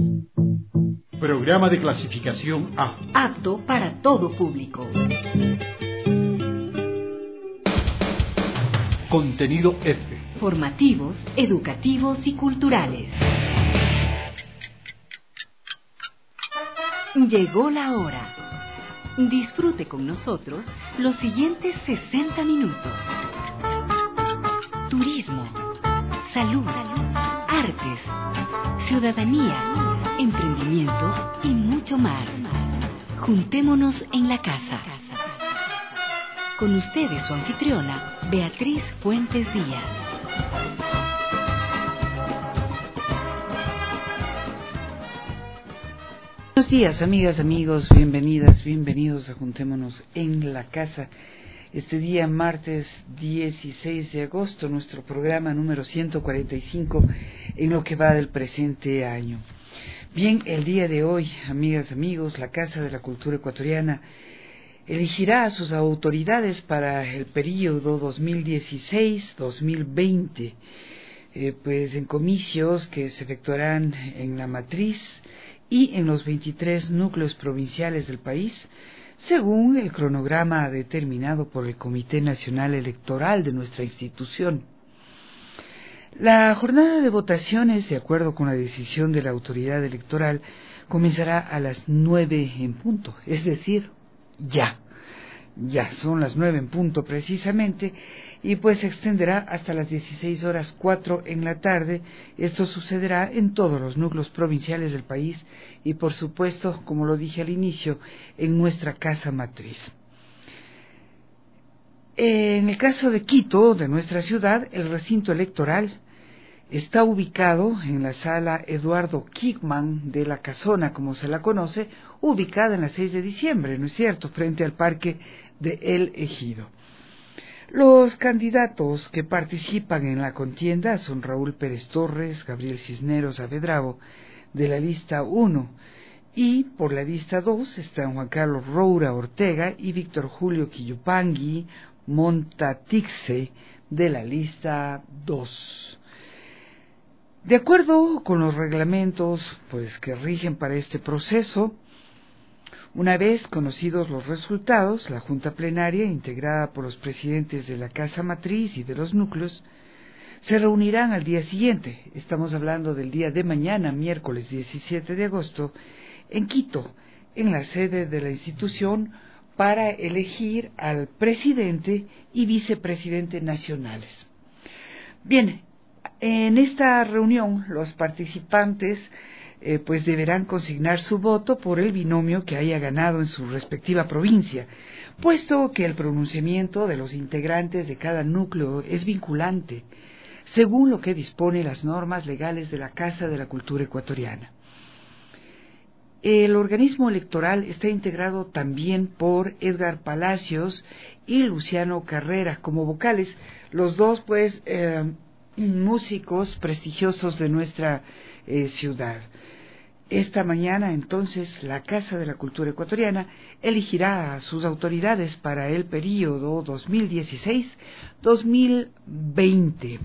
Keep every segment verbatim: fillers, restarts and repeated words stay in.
Programa de clasificación A. Apto para todo público. Contenido F. Formativos, educativos y culturales. Llegó la hora. Disfrute con nosotros los siguientes sesenta minutos. Turismo, salud, artes, ciudadanía, emprendimiento y mucho más. Juntémonos en la casa. Con ustedes su anfitriona, Beatriz Fuentes Díaz. Buenos días, amigas, amigos, bienvenidas, bienvenidos a Juntémonos en la Casa. Este día, martes dieciséis de agosto, nuestro programa número ciento cuarenta y cinco en lo que va del presente año. Bien, el día de hoy, amigas, amigos, la Casa de la Cultura Ecuatoriana elegirá a sus autoridades para el período dos mil dieciséis dos mil veinte, eh, pues en comicios que se efectuarán en la matriz y en los veintitrés núcleos provinciales del país, según el cronograma determinado por el Comité Nacional Electoral de nuestra institución. La jornada de votaciones, de acuerdo con la decisión de la autoridad electoral, comenzará a las nueve en punto, es decir, ya. Ya son las nueve en punto precisamente, y pues se extenderá hasta las dieciséis horas cuatro en la tarde. Esto sucederá en todos los núcleos provinciales del país y, por supuesto, como lo dije al inicio, en nuestra casa matriz. En el caso de Quito, de nuestra ciudad, el recinto electoral está ubicado en la sala Eduardo Kickman de la Casona, como se la conoce, ubicada en la seis de diciembre, ¿no es cierto?, frente al Parque de El Ejido. Los candidatos que participan en la contienda son Raúl Pérez Torres, Gabriel Cisneros Avedravo, de la lista uno, y por la lista dos están Juan Carlos Roura Ortega y Víctor Julio Quillupangui Montatixe, de la lista dos. De acuerdo con los reglamentos pues que rigen para este proceso, una vez conocidos los resultados, la Junta Plenaria, integrada por los presidentes de la Casa Matriz y de los núcleos, se reunirán al día siguiente, estamos hablando del día de mañana, miércoles diecisiete de agosto, en Quito, en la sede de la institución, para elegir al presidente y vicepresidente nacionales. Bien, en esta reunión los participantes eh, pues deberán consignar su voto por el binomio que haya ganado en su respectiva provincia, puesto que el pronunciamiento de los integrantes de cada núcleo es vinculante, según lo que dispone las normas legales de la Casa de la Cultura Ecuatoriana. El organismo electoral está integrado también por Edgar Palacios y Luciano Carrera como vocales, los dos pues eh, músicos prestigiosos de nuestra eh, ciudad. Esta mañana, entonces, la Casa de la Cultura Ecuatoriana elegirá a sus autoridades para el período dos mil dieciséis dos mil veinte.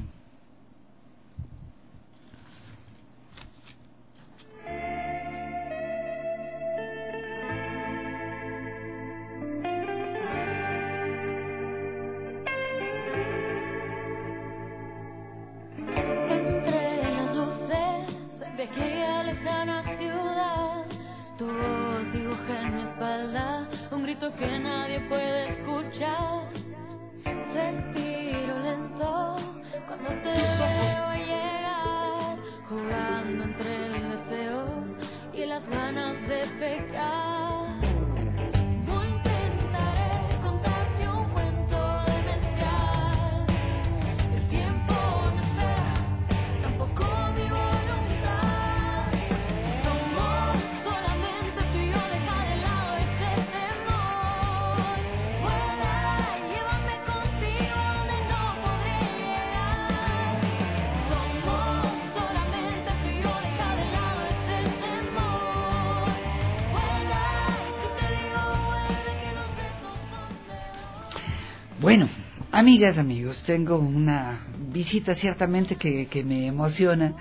Que nadie puede escuchar. Respiro lento cuando te veo llegar, jugando entre el deseo y las ganas de pecar. No intentaré contarte un cuento demencial. El tiempo no espera, tampoco mi voluntad. Somos solamente tú y yo, deja de lado ese temor. Vuela, llévame contigo donde no podré llegar. Somos solamente tú y yo, deja de lado ese temor. Vuela, si te digo vuelve, que los besos son de... Bueno, amigas, amigos, tengo una visita ciertamente que, que me emociona.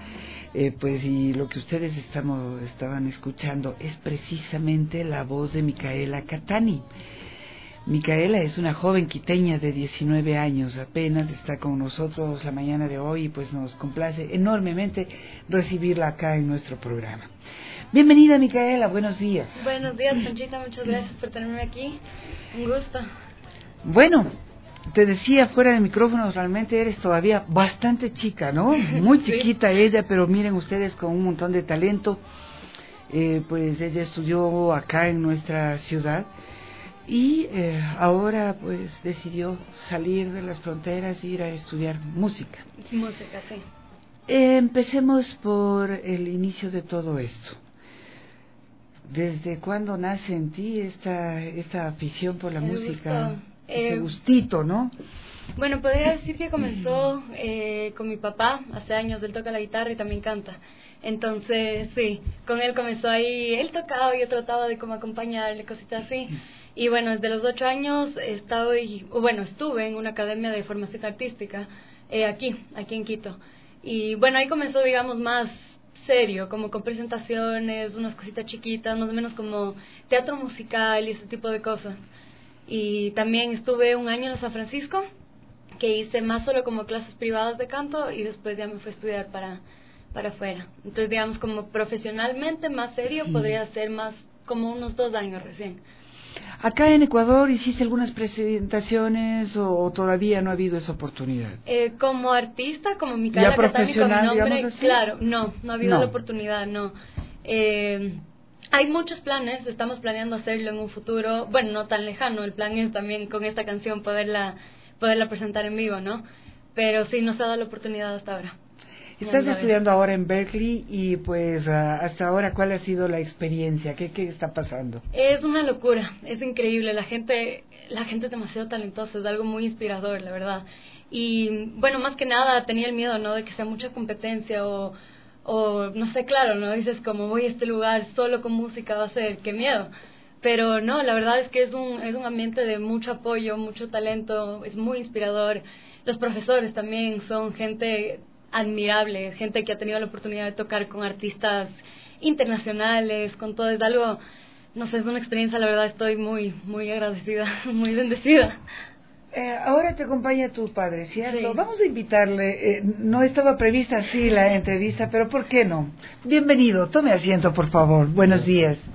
Eh, pues y lo que ustedes estamos, estaban escuchando es precisamente la voz de Micaela Catani. Micaela es una joven quiteña de diecinueve años, apenas está con nosotros la mañana de hoy y pues nos complace enormemente recibirla acá en nuestro programa. Bienvenida, Micaela, buenos días. Buenos días, Conchita, muchas gracias por tenerme aquí, un gusto. Bueno, te decía fuera de micrófonos, realmente eres todavía bastante chica, ¿no? Muy chiquita sí. Ella, pero miren ustedes con un montón de talento. Eh, pues ella estudió acá en nuestra ciudad y eh, ahora pues decidió salir de las fronteras e ir a estudiar música. Música, sí. Eh, empecemos por el inicio de todo esto. ¿Desde cuándo nace en ti esta, esta afición por la el música? Gusto. Ese eh, gustito, ¿no? Bueno, podría decir que comenzó eh, con mi papá hace años. Él toca la guitarra y también canta. Entonces, sí, con él comenzó ahí. Él tocaba y yo trataba de como acompañarle, cositas así. Y bueno, desde los ocho años he estado, y, bueno, estuve en una academia de formación artística eh, aquí, aquí en Quito. Y bueno, ahí comenzó, digamos, más serio, como con presentaciones, unas cositas chiquitas, más o menos como teatro musical y ese tipo de cosas. Y también estuve un año en San Francisco, que hice más solo como clases privadas de canto y después ya me fui a estudiar para, para afuera. Entonces, digamos, como profesionalmente más serio, mm. podría ser más como unos dos años recién. ¿Acá en Ecuador hiciste algunas presentaciones o, o todavía no ha habido esa oportunidad? Eh, como artista, como Micaela Catani, con mi nombre, claro, no, no ha habido no. la oportunidad, no. Eh, hay muchos planes, estamos planeando hacerlo en un futuro, bueno, no tan lejano, el plan es también con esta canción poderla, poderla presentar en vivo, ¿no? Pero sí, no se ha dado la oportunidad hasta ahora. Estás estudiando ahora en Berkeley y pues uh, hasta ahora, ¿cuál ha sido la experiencia? ¿Qué, qué está pasando? Es una locura, es increíble, la gente, la gente es demasiado talentosa, es algo muy inspirador, la verdad. Y bueno, más que nada tenía el miedo, ¿no? De que sea mucha competencia o, o no sé, claro, ¿no? Dices como voy a este lugar solo con música, va a ser, qué miedo. Pero no, la verdad es que es un, es un ambiente de mucho apoyo, mucho talento, es muy inspirador. Los profesores también son gente admirable, gente que ha tenido la oportunidad de tocar con artistas internacionales, con todo, es algo, no sé, es una experiencia, la verdad estoy muy, muy agradecida, muy bendecida. Eh, ahora te acompaña tu padre, ¿cierto? Sí. Vamos a invitarle, eh, no estaba prevista así la entrevista, pero ¿por qué no? Bienvenido, tome asiento por favor, buenos días.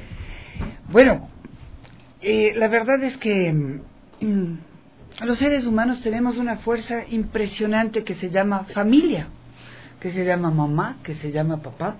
Bueno, eh, la verdad es que mm, los seres humanos tenemos una fuerza impresionante que se llama familia, que se llama mamá, que se llama papá.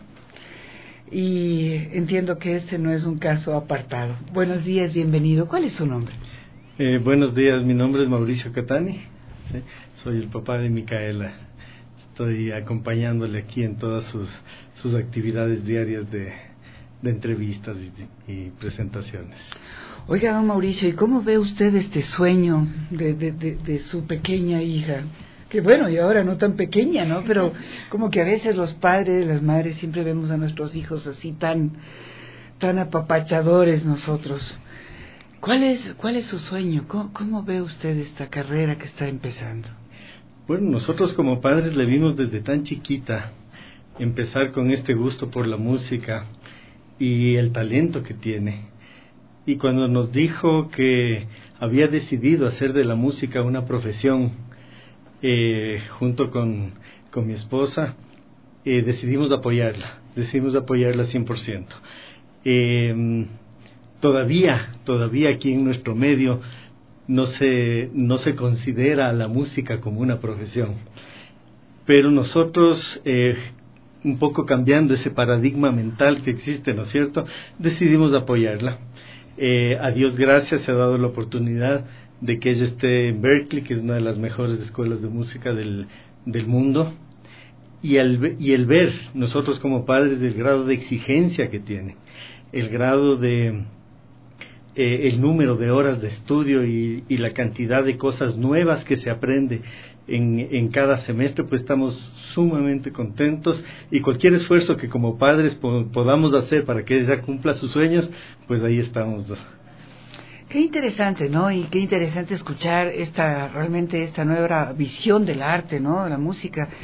Y entiendo que este no es un caso apartado. Buenos días, bienvenido. ¿Cuál es su nombre? Eh, buenos días, mi nombre es Mauricio Catani. ¿sí? Soy el papá de Micaela. Estoy acompañándole aquí en todas sus, sus actividades diarias de, de entrevistas y, y presentaciones. Oiga, don Mauricio, ¿y cómo ve usted este sueño de, de, de, de su pequeña hija? Que bueno, y ahora no tan pequeña, ¿no? Pero como que a veces los padres, las madres, siempre vemos a nuestros hijos así tan, tan apapachadores nosotros. ¿Cuál es, cuál es su sueño? ¿Cómo, cómo ve usted esta carrera que está empezando? Bueno, nosotros como padres le vimos desde tan chiquita empezar con este gusto por la música y el talento que tiene. Y cuando nos dijo que había decidido hacer de la música una profesión, eh, junto con, con mi esposa, eh, decidimos apoyarla, decidimos apoyarla cien por ciento. Eh, todavía, todavía aquí en nuestro medio no se, no se considera la música como una profesión. Pero nosotros, eh, un poco cambiando ese paradigma mental que existe, ¿no es cierto?, decidimos apoyarla. Eh, a Dios gracias se ha dado la oportunidad de que ella esté en Berkeley, que es una de las mejores escuelas de música del, del mundo, y el, y el ver nosotros como padres el grado de exigencia que tiene, el grado de eh, el número de horas de estudio y, y la cantidad de cosas nuevas que se aprende en, en cada semestre, pues estamos sumamente contentos, y cualquier esfuerzo que como padres po- podamos hacer para que ella cumpla sus sueños, pues ahí estamos. Qué interesante, ¿no? Y qué interesante escuchar esta, realmente esta nueva visión del arte, ¿no? La música.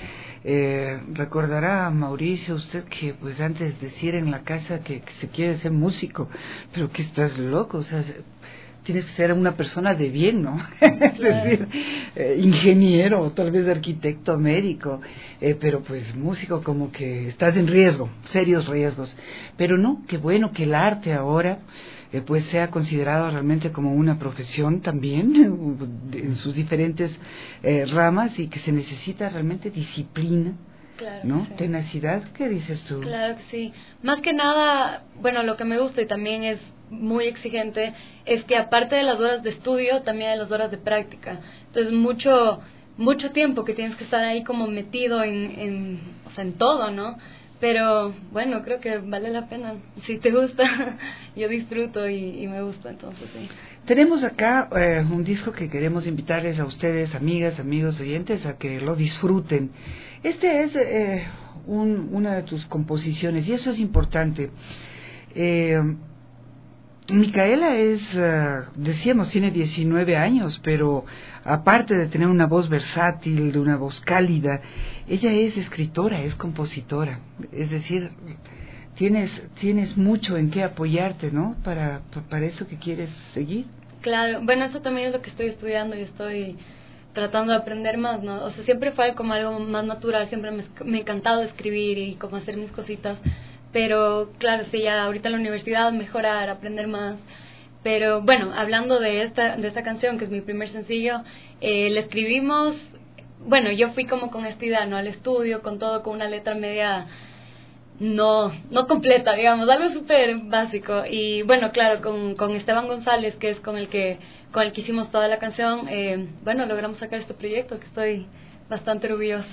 Eh, recordará, Mauricio, usted que pues antes decir en la casa que, que se quiere ser músico, pero que estás loco, o sea, tienes que ser una persona de bien, ¿no? Es decir, eh, ingeniero, tal vez arquitecto, médico, eh, pero pues músico como que estás en riesgo, serios riesgos. Pero no, qué bueno que el arte ahora eh, pues sea considerado realmente como una profesión también en sus diferentes eh, ramas y que se necesita realmente disciplina. Claro, ¿No? sí. Tenacidad, ¿qué dices tú? Claro que sí. Más que nada, bueno, lo que me gusta y también es muy exigente es que aparte de las horas de estudio, también hay las horas de práctica. Entonces, mucho mucho tiempo que tienes que estar ahí como metido en, en, o sea, en todo, ¿no? Pero, bueno, creo que vale la pena. Si te gusta, yo disfruto y, y me gusta, entonces sí. Tenemos acá eh, un disco que queremos invitarles a ustedes, amigas, amigos, oyentes, a que lo disfruten. Este es eh, un, una de tus composiciones y eso es importante. Eh, Micaela es, uh, decíamos, tiene diecinueve años, pero aparte de tener una voz versátil, de una voz cálida, ella es escritora, es compositora. Es decir, tienes tienes mucho en qué apoyarte, ¿no? Para, para eso que quieres seguir. Claro, bueno, eso también es lo que estoy estudiando y estoy tratando de aprender más, ¿no? O sea, siempre fue como algo más natural, siempre me, me ha encantado escribir y como hacer mis cositas. Pero claro, sí, ya ahorita en la universidad mejorar, aprender más. Pero bueno, hablando de esta de esta canción, que es mi primer sencillo, eh, la escribimos, bueno, yo fui como con esta idea, ¿no? Al estudio, con todo, con una letra media no no completa, digamos, algo súper básico. Y bueno, claro, con, con Esteban González, que es con el que con el que hicimos toda la canción, eh, bueno, logramos sacar este proyecto que estoy bastante orgullosa.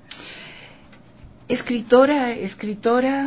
Escritora, escritora...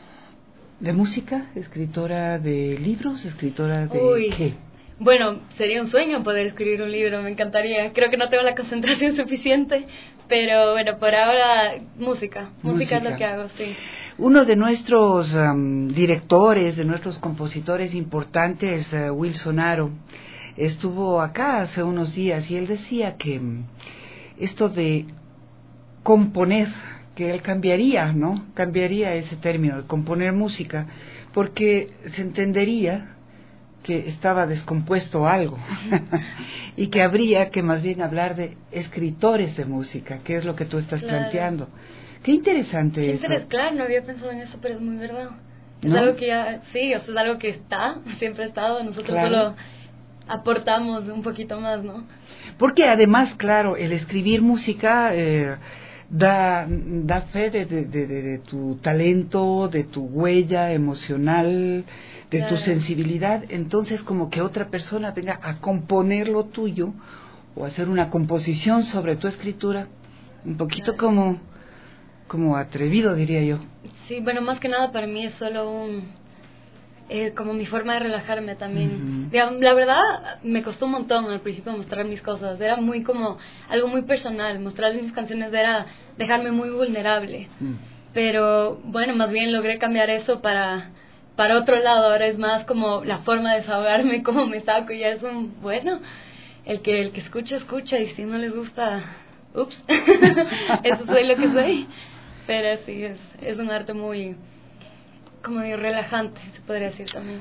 ¿De música? ¿Escritora de libros? ¿Escritora de Uy, qué? Bueno, sería un sueño poder escribir un libro, me encantaría. Creo que no tengo la concentración suficiente, pero bueno, por ahora música. Música, música. Es lo que hago, sí. Uno de nuestros um, directores, de nuestros compositores importantes, uh, Wilson Aro, estuvo acá hace unos días y él decía que um, esto de componer, que él cambiaría, ¿no? Cambiaría ese término, de componer música, porque se entendería que estaba descompuesto algo y que habría que más bien hablar de escritores de música, que es lo que tú estás claro. planteando. Qué interesante Qué eso. Interés, claro, no había pensado en eso, pero es muy verdad. Es ¿No? algo que ya, sí, o sea, es algo que está, siempre ha estado, nosotros claro. solo aportamos un poquito más, ¿no? Porque además, claro, el escribir música... Eh, Da, da fe de, de, de, de tu talento, de tu huella emocional, de claro. tu sensibilidad. Entonces, como que otra persona venga a componer lo tuyo o hacer una composición sobre tu escritura, un poquito claro. como, como atrevido, diría yo. Sí, bueno, más que nada para mí es solo un... Eh, como mi forma de relajarme también. Uh-huh. Digamos, la verdad me costó un montón al principio mostrar mis cosas, era muy como algo muy personal, mostrar mis canciones era dejarme muy vulnerable, uh-huh. pero bueno, más bien logré cambiar eso para para otro lado, ahora es más como la forma de desahogarme, cómo me saco, y ya es un, bueno, el que el que escucha, escucha, y si no les gusta, ups, eso soy lo que soy, pero sí, es, es un arte muy... como digo, relajante, se podría decir también.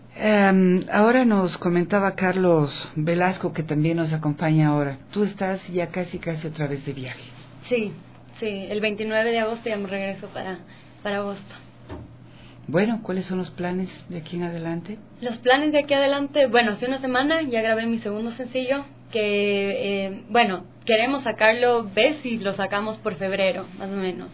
Um, ahora nos comentaba Carlos Velasco, que también nos acompaña ahora. Tú estás ya casi, casi otra vez de viaje. Sí, sí, el veintinueve de agosto ya me regreso para, para Boston. Bueno, ¿cuáles son los planes de aquí en adelante? Los planes de aquí adelante, bueno, hace una semana ya grabé mi segundo sencillo, que, eh, bueno, queremos sacarlo, ves si lo sacamos por febrero, más o menos.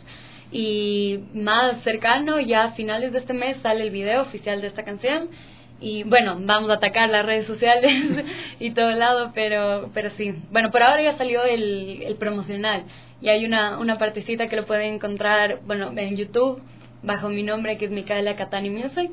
Y más cercano, ya a finales de este mes sale el video oficial de esta canción y bueno, vamos a atacar las redes sociales y todo lado, pero pero sí, bueno, por ahora ya salió el, el promocional y hay una, una partecita que lo pueden encontrar, bueno, en YouTube bajo mi nombre, que es Micaela Catani Music,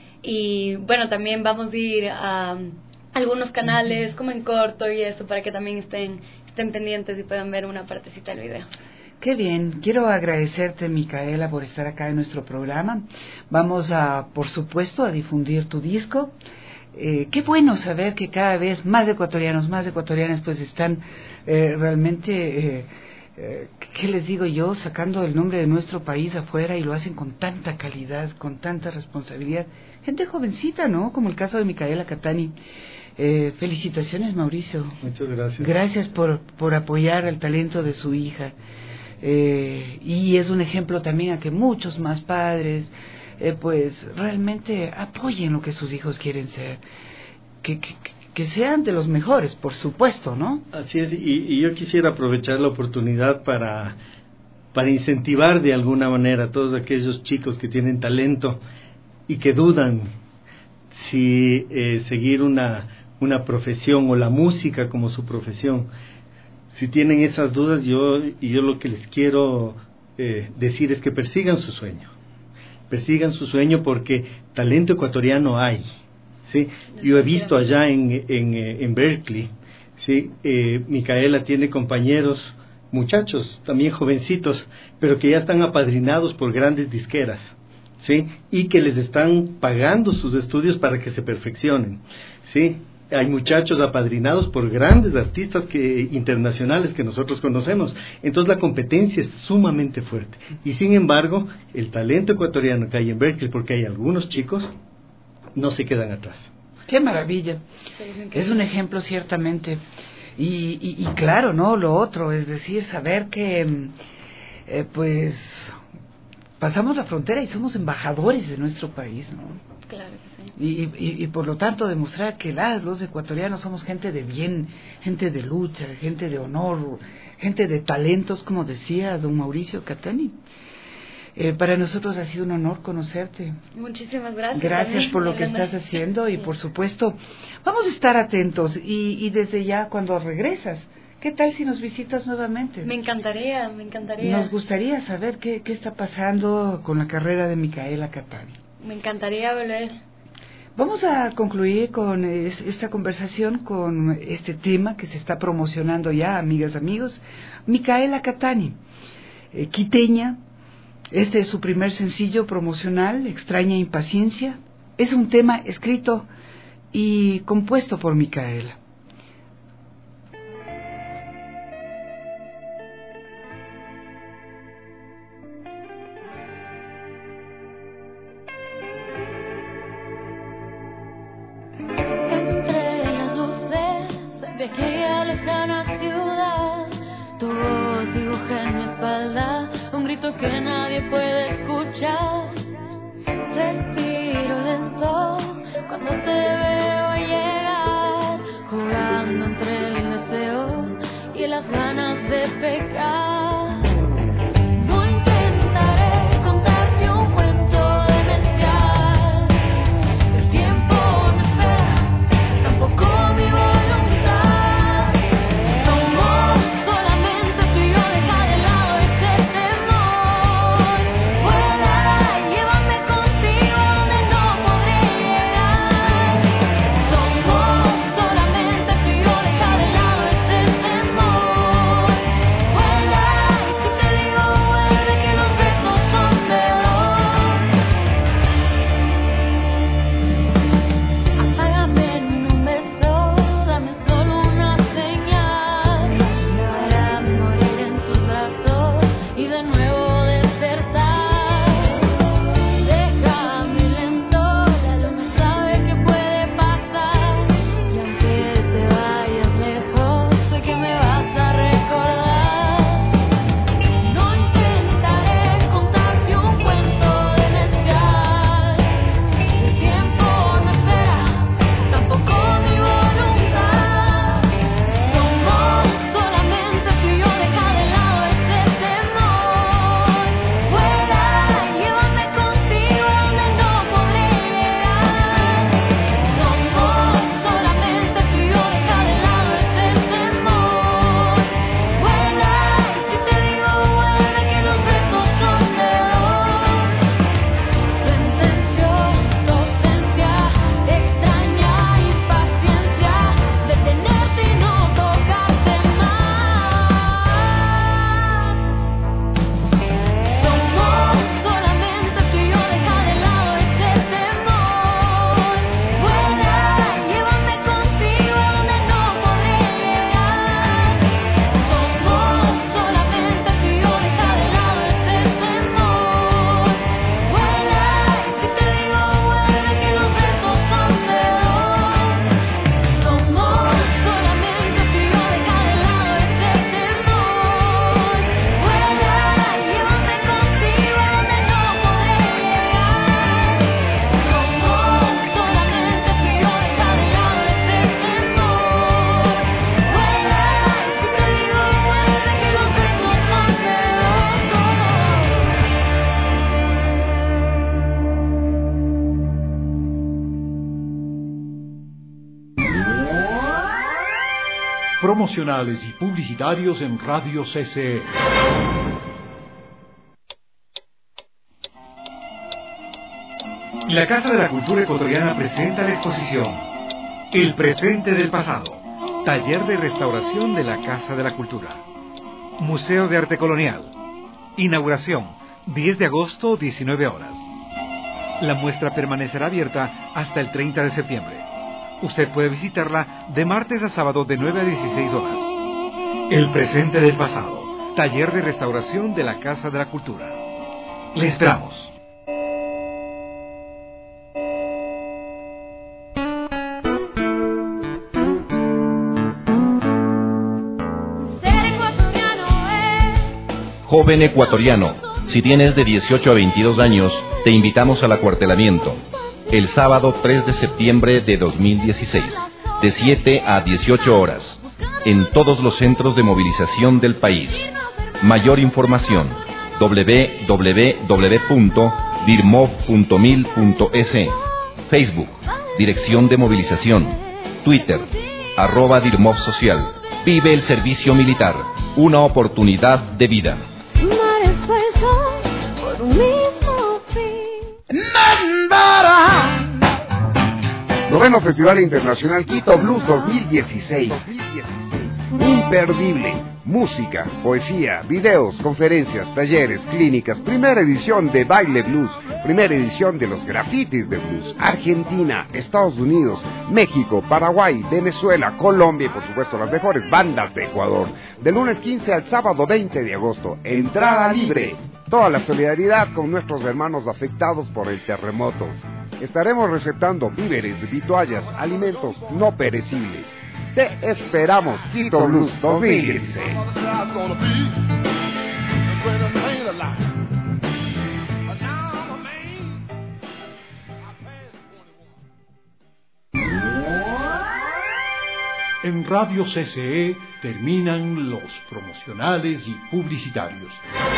y bueno, también vamos a ir a algunos canales como en corto y eso, para que también estén, estén pendientes y puedan ver una partecita del video. Qué bien, quiero agradecerte, Micaela, por estar acá en nuestro programa. Vamos a, por supuesto, a difundir tu disco. Eh, qué bueno saber que cada vez más ecuatorianos, más ecuatorianas, pues están eh, realmente eh, eh, ¿qué les digo yo? Sacando el nombre de nuestro país afuera y lo hacen con tanta calidad, con tanta responsabilidad. Gente jovencita, ¿no? Como el caso de Micaela Catani. Eh, felicitaciones, Mauricio. Muchas gracias. Gracias por, por apoyar el talento de su hija. Eh, y es un ejemplo también a que muchos más padres, eh, pues, realmente apoyen lo que sus hijos quieren ser. Que, que, que sean de los mejores, por supuesto, ¿no? Así es, y, y yo quisiera aprovechar la oportunidad para, para incentivar de alguna manera a todos aquellos chicos que tienen talento y que dudan si eh, seguir una, una profesión o la música como su profesión. Si tienen esas dudas, yo, y yo lo que les quiero eh, decir es que persigan su sueño. Persigan su sueño porque talento ecuatoriano hay. ¿Sí? Yo he visto allá en, en, en Berkeley, ¿sí? eh, Micaela tiene compañeros, muchachos, también jovencitos, pero que ya están apadrinados por grandes disqueras, ¿sí? Y que les están pagando sus estudios para que se perfeccionen, ¿sí? Hay muchachos apadrinados por grandes artistas que, internacionales que nosotros conocemos. Entonces la competencia es sumamente fuerte. Y sin embargo, el talento ecuatoriano que hay en Berkeley, porque hay algunos chicos, no se quedan atrás. ¡Qué maravilla! Es un ejemplo ciertamente. Y, y, y claro, ¿no? Lo otro, es decir, saber que, eh, pues, pasamos la frontera y somos embajadores de nuestro país, ¿no? Claro que sí. Y, y, y por lo tanto demostrar que las, los ecuatorianos somos gente de bien, gente de lucha, gente de honor, gente de talentos, como decía don Mauricio Catani. Eh, para nosotros ha sido un honor conocerte. Muchísimas gracias. Gracias también, por lo que Elena. estás haciendo y por supuesto vamos a estar atentos y, y desde ya cuando regresas, ¿qué tal si nos visitas nuevamente? Me encantaría, me encantaría. Nos gustaría saber qué, qué está pasando con la carrera de Micaela Catani. Me encantaría volver. Vamos a concluir con es, esta conversación con este tema que se está promocionando ya, amigas, amigos. Micaela Catani, eh, quiteña. Este es su primer sencillo promocional, Extraña Impaciencia. Es un tema escrito y compuesto por Micaela. Entre las luces de aquella lejana ciudad, tu voz dibuja en mi espalda un grito que nadie puede escuchar. Respiro lento cuando te veo llegar, jugando entre el deseo y las ganas de pecar. No intentaré contarte un cuento demencial. El tiempo no espera, tampoco mi voluntad. Somos solamente tú y yo, deja de lado ese temor. promocionales y publicitarios en Radio C C E. La Casa de la Cultura Ecuatoriana presenta la exposición El presente del pasado, taller de restauración de la Casa de la Cultura. Museo de Arte Colonial. Inauguración, diez de agosto, diecinueve horas. La muestra permanecerá abierta hasta el treinta de septiembre. Usted puede visitarla de martes a sábado de nueve a dieciséis horas. El presente del pasado, taller de restauración de la Casa de la Cultura. Le esperamos. Joven ecuatoriano, si tienes de dieciocho a veintidós años, te invitamos al acuartelamiento. El sábado tres de septiembre de dos mil dieciséis, de siete a dieciocho horas, en todos los centros de movilización del país. Mayor información, doble u doble u doble u punto dirmov punto mil punto es, Facebook, Dirección de Movilización, Twitter, arroba Dirmov Social. Vive el servicio militar, una oportunidad de vida. Noveno Festival Internacional Quito Blues dos mil dieciséis. Imperdible. Música, poesía, videos, conferencias, talleres, clínicas. Primera edición de Baile Blues. Primera edición de los grafitis de blues. Argentina, Estados Unidos, México, Paraguay, Venezuela, Colombia y por supuesto las mejores bandas de Ecuador. Del lunes quince al sábado veinte de agosto. Entrada libre. Toda la solidaridad con nuestros hermanos afectados por el terremoto. Estaremos receptando víveres, vituallas, alimentos no perecibles. Te esperamos, Quito Blues dos mil dieciséis. En Radio C C E terminan los promocionales y publicitarios.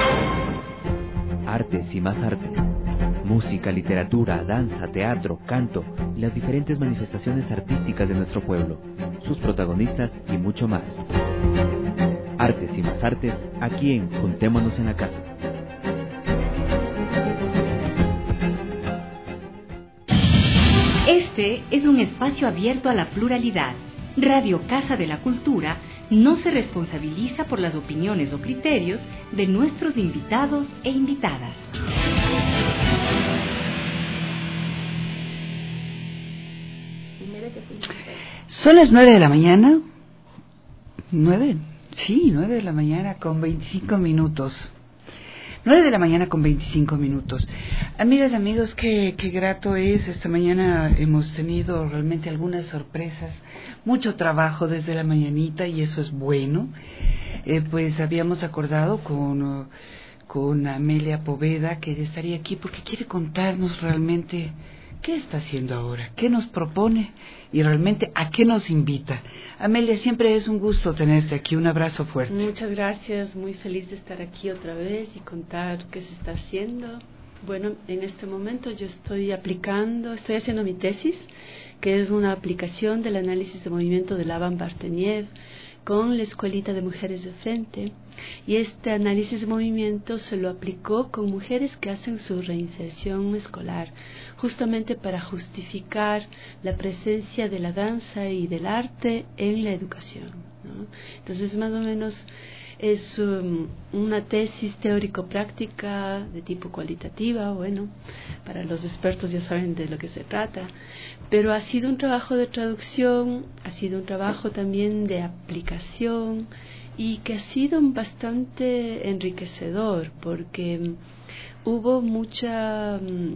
Artes y más artes. Música, literatura, danza, teatro, canto y las diferentes manifestaciones artísticas de nuestro pueblo, sus protagonistas y mucho más. Artes y más artes, aquí en Juntémonos en la Casa. Este es un espacio abierto a la pluralidad. Radio Casa de la Cultura no se responsabiliza por las opiniones o criterios de nuestros invitados e invitadas. Son las nueve de la mañana. ¿Nueve? Sí, nueve de la mañana con veinticinco minutos. Nueve de la mañana con veinticinco minutos. Amigas y amigos, qué, qué grato es. Esta mañana hemos tenido realmente algunas sorpresas. Mucho trabajo desde la mañanita y eso es bueno. Eh, pues habíamos acordado con... Uh, con Amelia Poveda, que ella estaría aquí porque quiere contarnos realmente qué está haciendo ahora, qué nos propone y realmente a qué nos invita. Amelia, siempre es un gusto tenerte aquí, un abrazo fuerte. Muchas gracias, muy feliz de estar aquí otra vez y contar qué se está haciendo. Bueno, en este momento yo estoy aplicando, estoy haciendo mi tesis, que es una aplicación del análisis de movimiento de Laban Barteniev con la Escuelita de Mujeres de Frente, y este análisis de movimiento se lo aplicó con mujeres que hacen su reinserción escolar, justamente para justificar la presencia de la danza y del arte en la educación, ¿no? Entonces, más o menos es um, una tesis teórico-práctica de tipo cualitativa, bueno, para los expertos ya saben de lo que se trata, pero ha sido un trabajo de traducción, ha sido un trabajo también de aplicación y que ha sido bastante enriquecedor porque um, hubo mucha... Um,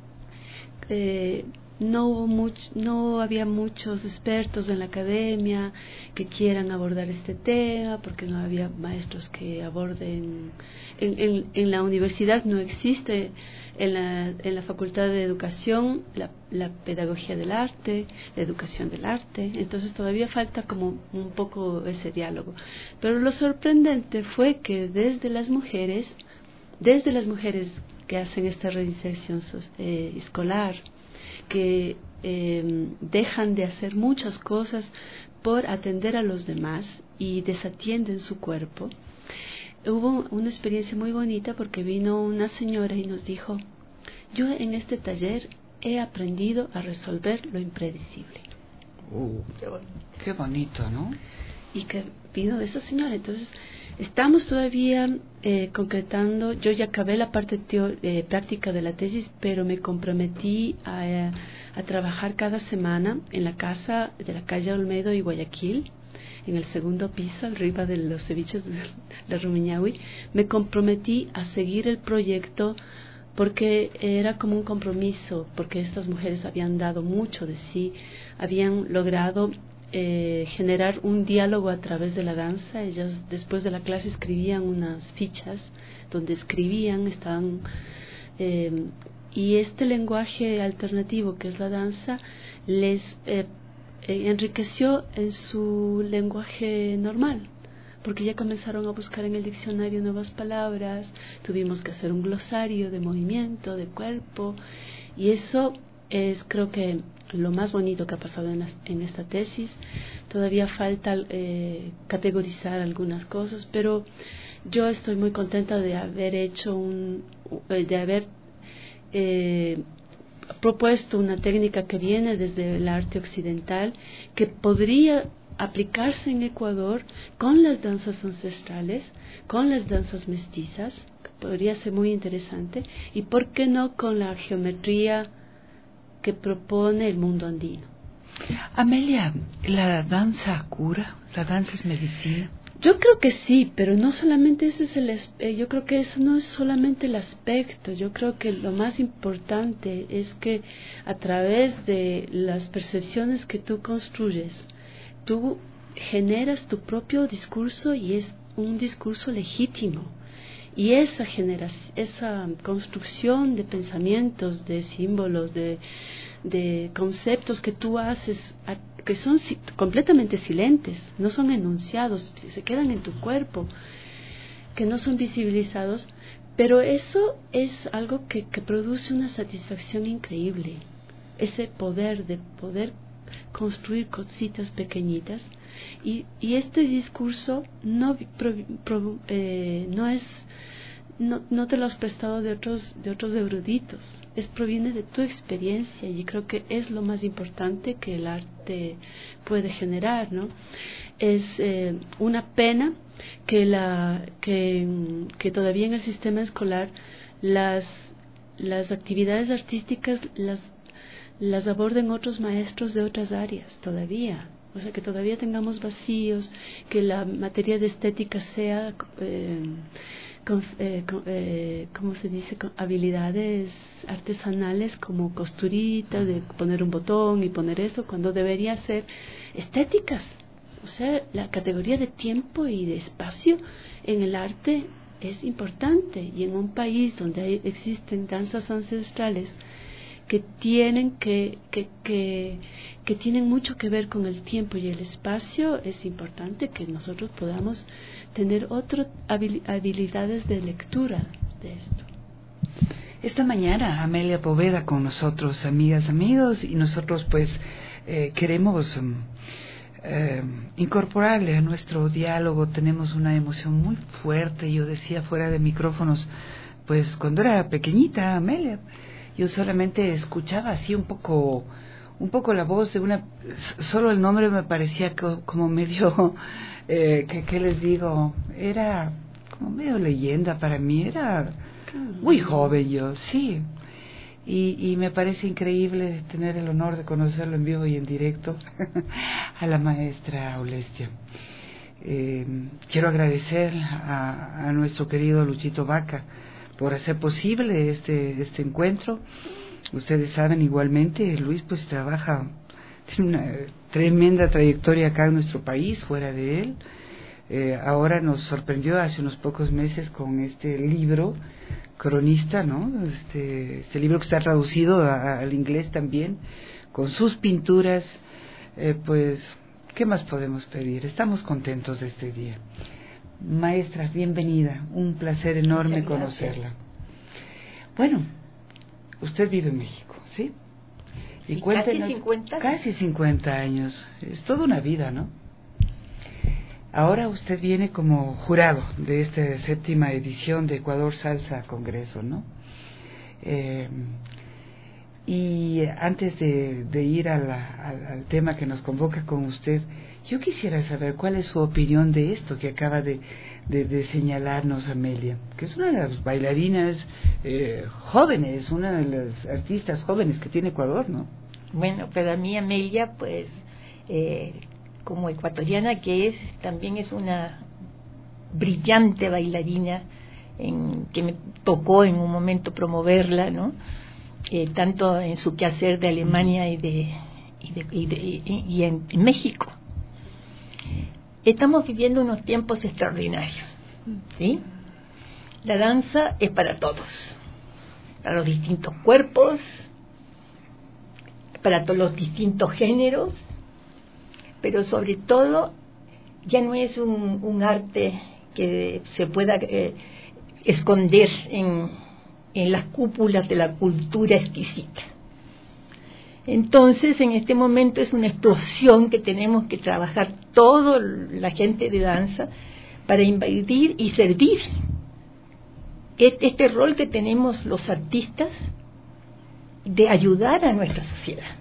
eh, No hubo much, no había muchos expertos en la academia que quieran abordar este tema, porque no había maestros que aborden. En, en, en la universidad no existe, en la, en la Facultad de Educación, la, la pedagogía del arte, la educación del arte, entonces todavía falta como un poco ese diálogo. Pero lo sorprendente fue que desde las mujeres, desde las mujeres que hacen esta reinserción eh, escolar, que eh, dejan de hacer muchas cosas por atender a los demás y desatienden su cuerpo. Hubo una experiencia muy bonita porque vino una señora y nos dijo: yo en este taller he aprendido a resolver lo impredecible. Uh, qué bonito, ¿no? Y que vino de esa señora. Entonces, estamos todavía eh, concretando. Yo ya acabé la parte teo, eh, práctica de la tesis, pero me comprometí a, a trabajar cada semana en la casa de la calle Olmedo y Guayaquil, en el segundo piso, arriba de los ceviches de, de Rumiñahui. Me comprometí a seguir el proyecto porque era como un compromiso, porque estas mujeres habían dado mucho de sí, habían logrado eh, generar un diálogo a través de la danza. Ellas después de la clase escribían unas fichas donde escribían, estaban eh, y este lenguaje alternativo que es la danza les eh, eh, enriqueció en su lenguaje normal, porque ya comenzaron a buscar en el diccionario nuevas palabras, tuvimos que hacer un glosario de movimiento, de cuerpo, y eso es, creo que, lo más bonito que ha pasado en, las, en esta tesis. Todavía falta eh, categorizar algunas cosas, pero yo estoy muy contenta de haber hecho un, de haber eh, propuesto una técnica que viene desde el arte occidental, que podría aplicarse en Ecuador con las danzas ancestrales, con las danzas mestizas, que podría ser muy interesante, y por qué no con la geometría que propone el mundo andino. Amelia, ¿la danza cura? ¿La danza es medicina? Yo creo que sí, pero no solamente ese es el eh, yo creo que eso no es solamente el aspecto. Yo creo que lo más importante es que a través de las percepciones que tú construyes, tú generas tu propio discurso, y es un discurso legítimo. Y esa generación, esa construcción de pensamientos, de símbolos, de, de conceptos que tú haces, que son si, completamente silentes, no son enunciados, se quedan en tu cuerpo, que no son visibilizados, pero eso es algo que, que produce una satisfacción increíble. Ese poder de poder construir cositas pequeñitas, y, y este discurso no, pro, pro, eh, no es no, no te lo has prestado de otros de otros eruditos, es proviene de tu experiencia, y creo que es lo más importante que el arte puede generar, ¿no? Es eh, una pena que la que, que todavía en el sistema escolar las las actividades artísticas las las aborden otros maestros de otras áreas todavía, o sea, que todavía tengamos vacíos, que la materia de estética sea eh, con, eh, con, eh, ¿cómo se dice?, con habilidades artesanales como costurita, de poner un botón y poner eso, cuando debería ser estéticas. O sea, la categoría de tiempo y de espacio en el arte es importante, y en un país donde hay, existen danzas ancestrales que tienen que, que, que, que tienen mucho que ver con el tiempo y el espacio, es importante que nosotros podamos tener otras habilidades de lectura de esto. Esta mañana Amelia Poveda con nosotros, amigas, amigos, y nosotros pues eh, queremos eh, incorporarle a nuestro diálogo. Tenemos una emoción muy fuerte. Yo decía fuera de micrófonos, pues cuando era pequeñita, Amelia, yo solamente escuchaba así un poco, un poco la voz de una, solo el nombre me parecía co, como medio, eh, que, ¿qué les digo? Era como medio leyenda para mí, era muy joven yo, sí. Y, y me parece increíble tener el honor de conocerlo en vivo y en directo a la maestra Aulestia. Eh, quiero agradecer a, a nuestro querido Luchito Vaca por hacer posible este este encuentro. Ustedes saben igualmente, Luis pues trabaja, tiene una tremenda trayectoria acá en nuestro país, fuera de él. Eh, ahora nos sorprendió hace unos pocos meses con este libro, Cronista, ¿no? Este, este libro que está traducido a, al inglés también, con sus pinturas. Eh, pues, ¿qué más podemos pedir? Estamos contentos de este día. Maestra, bienvenida, un placer enorme conocerla. Bueno, usted vive en México, ¿sí? Y sí, cuéntenos, casi cincuenta. Casi cincuenta años. Es toda una vida, ¿no? Ahora usted viene como jurado de esta séptima edición de Ecuador Salsa Congreso, ¿no? Eh, y antes de, de ir a la, al, al tema que nos convoca con usted, yo quisiera saber cuál es su opinión de esto que acaba de, de, de señalarnos Amelia, que es una de las bailarinas eh, jóvenes, una de las artistas jóvenes que tiene Ecuador, ¿no? Bueno, para mí Amelia, pues, eh, como ecuatoriana que es, también es una brillante bailarina en, que me tocó en un momento promoverla, ¿no? Eh, tanto en su quehacer de Alemania y de y, de, y, de, y, y en, en México. Estamos viviendo unos tiempos extraordinarios, ¿sí? La danza es para todos, para los distintos cuerpos, para todos los distintos géneros, pero sobre todo ya no es un, un arte que se pueda eh, esconder en, en las cúpulas de la cultura exquisita. Entonces, en este momento es una explosión que tenemos que trabajar toda la gente de danza para invadir y servir este rol que tenemos los artistas de ayudar a nuestra sociedad,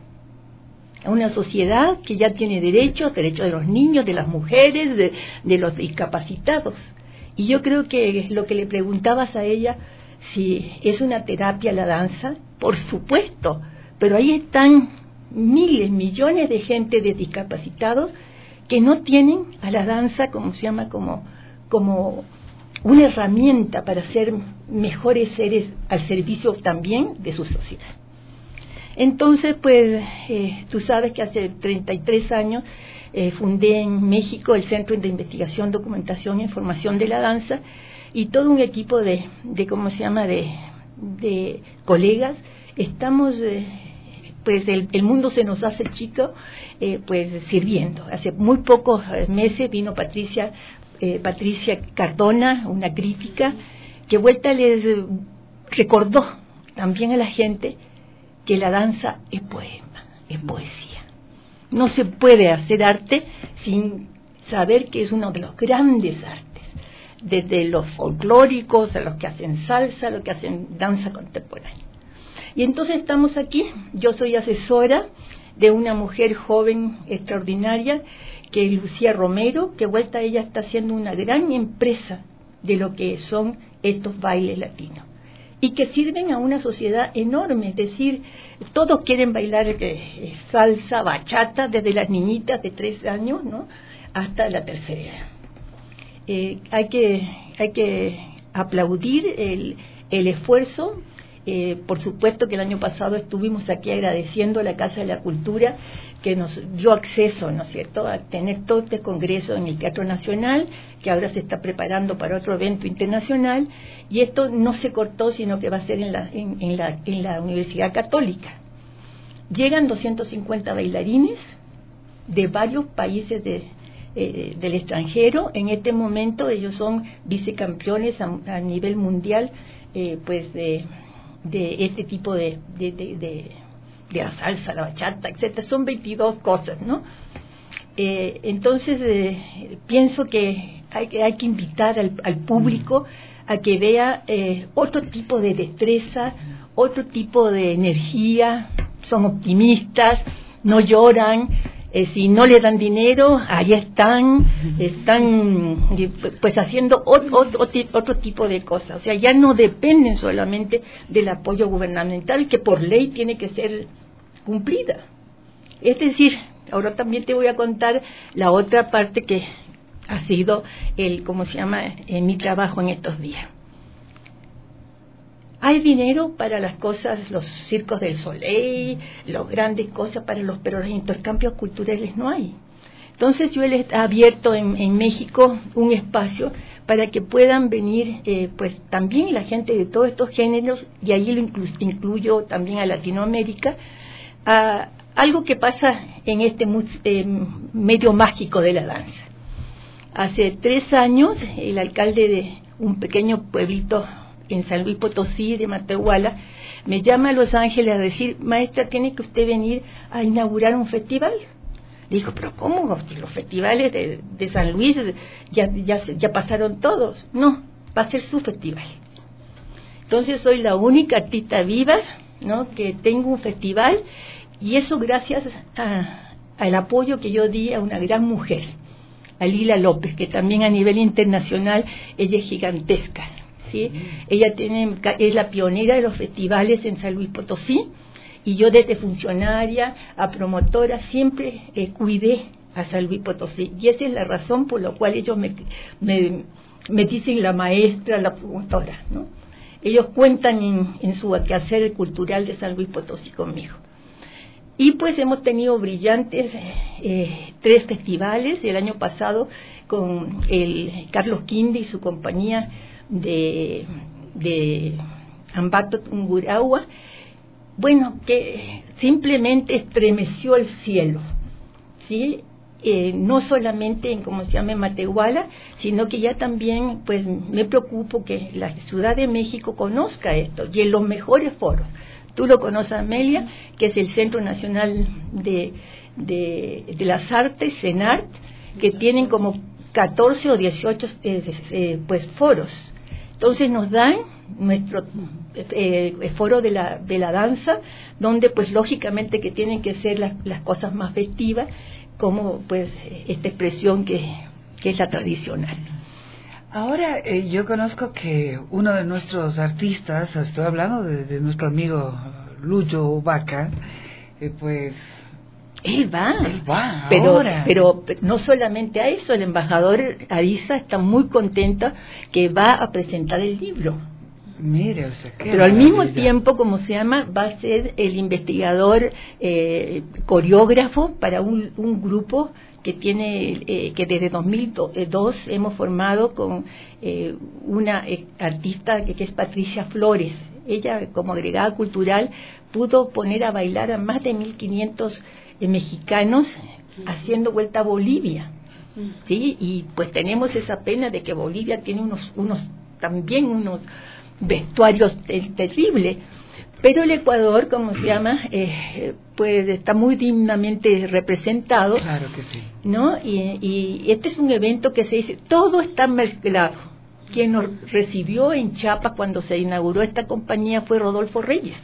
a una sociedad que ya tiene derechos, derechos de los niños, de las mujeres, de, de los discapacitados. Y yo creo que lo que le preguntabas a ella, si es una terapia la danza, por supuesto, pero ahí están miles, millones de gente de discapacitados que no tienen a la danza, como se llama, como, como una herramienta para ser mejores seres al servicio también de su sociedad. Entonces, pues, eh, tú sabes que hace treinta y tres años eh, fundé en México el Centro de Investigación, Documentación e Información de la Danza, y todo un equipo de, de ¿cómo se llama?, de, de colegas. Estamos, eh, pues, el, el mundo se nos hace chico, eh, pues, sirviendo. Hace muy pocos meses vino Patricia, eh, Patricia Cardona, una crítica, que vuelta les recordó también a la gente que la danza es poema, es poesía. No se puede hacer arte sin saber que es uno de los grandes artes, desde los folclóricos a los que hacen salsa, a los que hacen danza contemporánea. Y entonces estamos aquí, yo soy asesora de una mujer joven extraordinaria, que es Lucía Romero, que vuelta ella está haciendo una gran empresa de lo que son estos bailes latinos, y que sirven a una sociedad enorme. Es decir, todos quieren bailar eh, salsa, bachata, desde las niñitas de tres años, ¿no?, hasta la tercera. Eh, hay que hay que aplaudir el, el esfuerzo. Eh, por supuesto que el año pasado estuvimos aquí agradeciendo a la Casa de la Cultura que nos dio acceso, ¿no es cierto?, a tener todo este congreso en el Teatro Nacional, que ahora se está preparando para otro evento internacional, y esto no se cortó, sino que va a ser en la, en, en la, en la Universidad Católica. Llegan doscientos cincuenta bailarines de varios países de, eh, del extranjero. En este momento ellos son vicecampeones a, a nivel mundial, eh, pues de, de este tipo de, de, de, de de la salsa, la bachata, etcétera. Son veintidós cosas, ¿no? Eh, entonces, eh, pienso que hay, hay que invitar al, al público a que vea eh, otro tipo de destreza, otro tipo de energía. Son optimistas, no lloran, eh, si no le dan dinero, ahí están, están pues haciendo otro, otro, otro tipo de cosas. O sea, ya no dependen solamente del apoyo gubernamental, que por ley tiene que ser cumplida. Es decir, ahora también te voy a contar la otra parte que ha sido el, ¿cómo se llama?, en mi trabajo en estos días. Hay dinero para las cosas, los circos del Soleil, las grandes cosas para los, pero los intercambios culturales no hay. Entonces yo les he abierto en, en México un espacio para que puedan venir, eh, pues también la gente de todos estos géneros, y ahí lo inclu incluyo también a Latinoamérica, a algo que pasa en este eh, medio mágico de la danza. Hace tres años el alcalde de un pequeño pueblito en San Luis Potosí, de Matehuala, me llama a Los Ángeles a decir, maestra, tiene que usted venir a inaugurar un festival. Digo, pero ¿cómo? Los festivales de, de San Luis ya, ya, ya pasaron todos. No, va a ser su festival. Entonces soy la única artista viva, ¿no?, que tengo un festival, y eso gracias a, al apoyo que yo di a una gran mujer, a Lila López, que también a nivel internacional ella es gigantesca, ¿sí? Ella tiene, es la pionera de los festivales en San Luis Potosí, y yo desde funcionaria a promotora siempre eh, cuidé a San Luis Potosí, y esa es la razón por la cual ellos me, me, me dicen la maestra, la promotora, ¿no? Ellos cuentan en, en su quehacer cultural de San Luis Potosí conmigo. Y pues hemos tenido brillantes eh, tres festivales, el año pasado con el Carlos Quinde y su compañía de, de Ambato Tungurahua, bueno, que simplemente estremeció el cielo, ¿sí? Eh, no solamente en, como se llama, Matehuala, sino que ya también pues me preocupo que la Ciudad de México conozca esto, y en los mejores foros. Tú lo conoces, Amelia, que es el Centro Nacional de, de, de las Artes, CENART, que tienen como catorce o dieciocho eh, eh, pues foros. Entonces nos dan nuestro eh, foro de la, de la danza, donde pues lógicamente que tienen que ser las, las cosas más festivas, como pues esta expresión que, que es la tradicional. Ahora, eh, yo conozco que uno de nuestros artistas, estoy hablando de, de nuestro amigo Luyo Vaca, eh, pues... Él va, él va pero, ahora. pero no solamente a eso, el embajador Ariza está muy contento que va a presentar el libro. Mire, o sea, qué pero al maravilla. mismo tiempo, como se llama, va a ser el investigador eh, coreógrafo para un, un grupo que tiene eh, que desde dos mil dos hemos formado con eh, una eh, artista que, que es Patricia Flores. Ella, como agregada cultural, pudo poner a bailar a más de mil quinientos eh, mexicanos haciendo vuelta a Bolivia, ¿sí? Y pues tenemos esa pena de que Bolivia tiene unos unos también unos vestuarios ter- terribles, pero el Ecuador, como se llama, eh, pues está muy dignamente representado. Claro que sí. ¿No? Y, y este es un evento que se dice, todo está mezclado. Quien nos recibió en Chiapas cuando se inauguró esta compañía fue Rodolfo Reyes,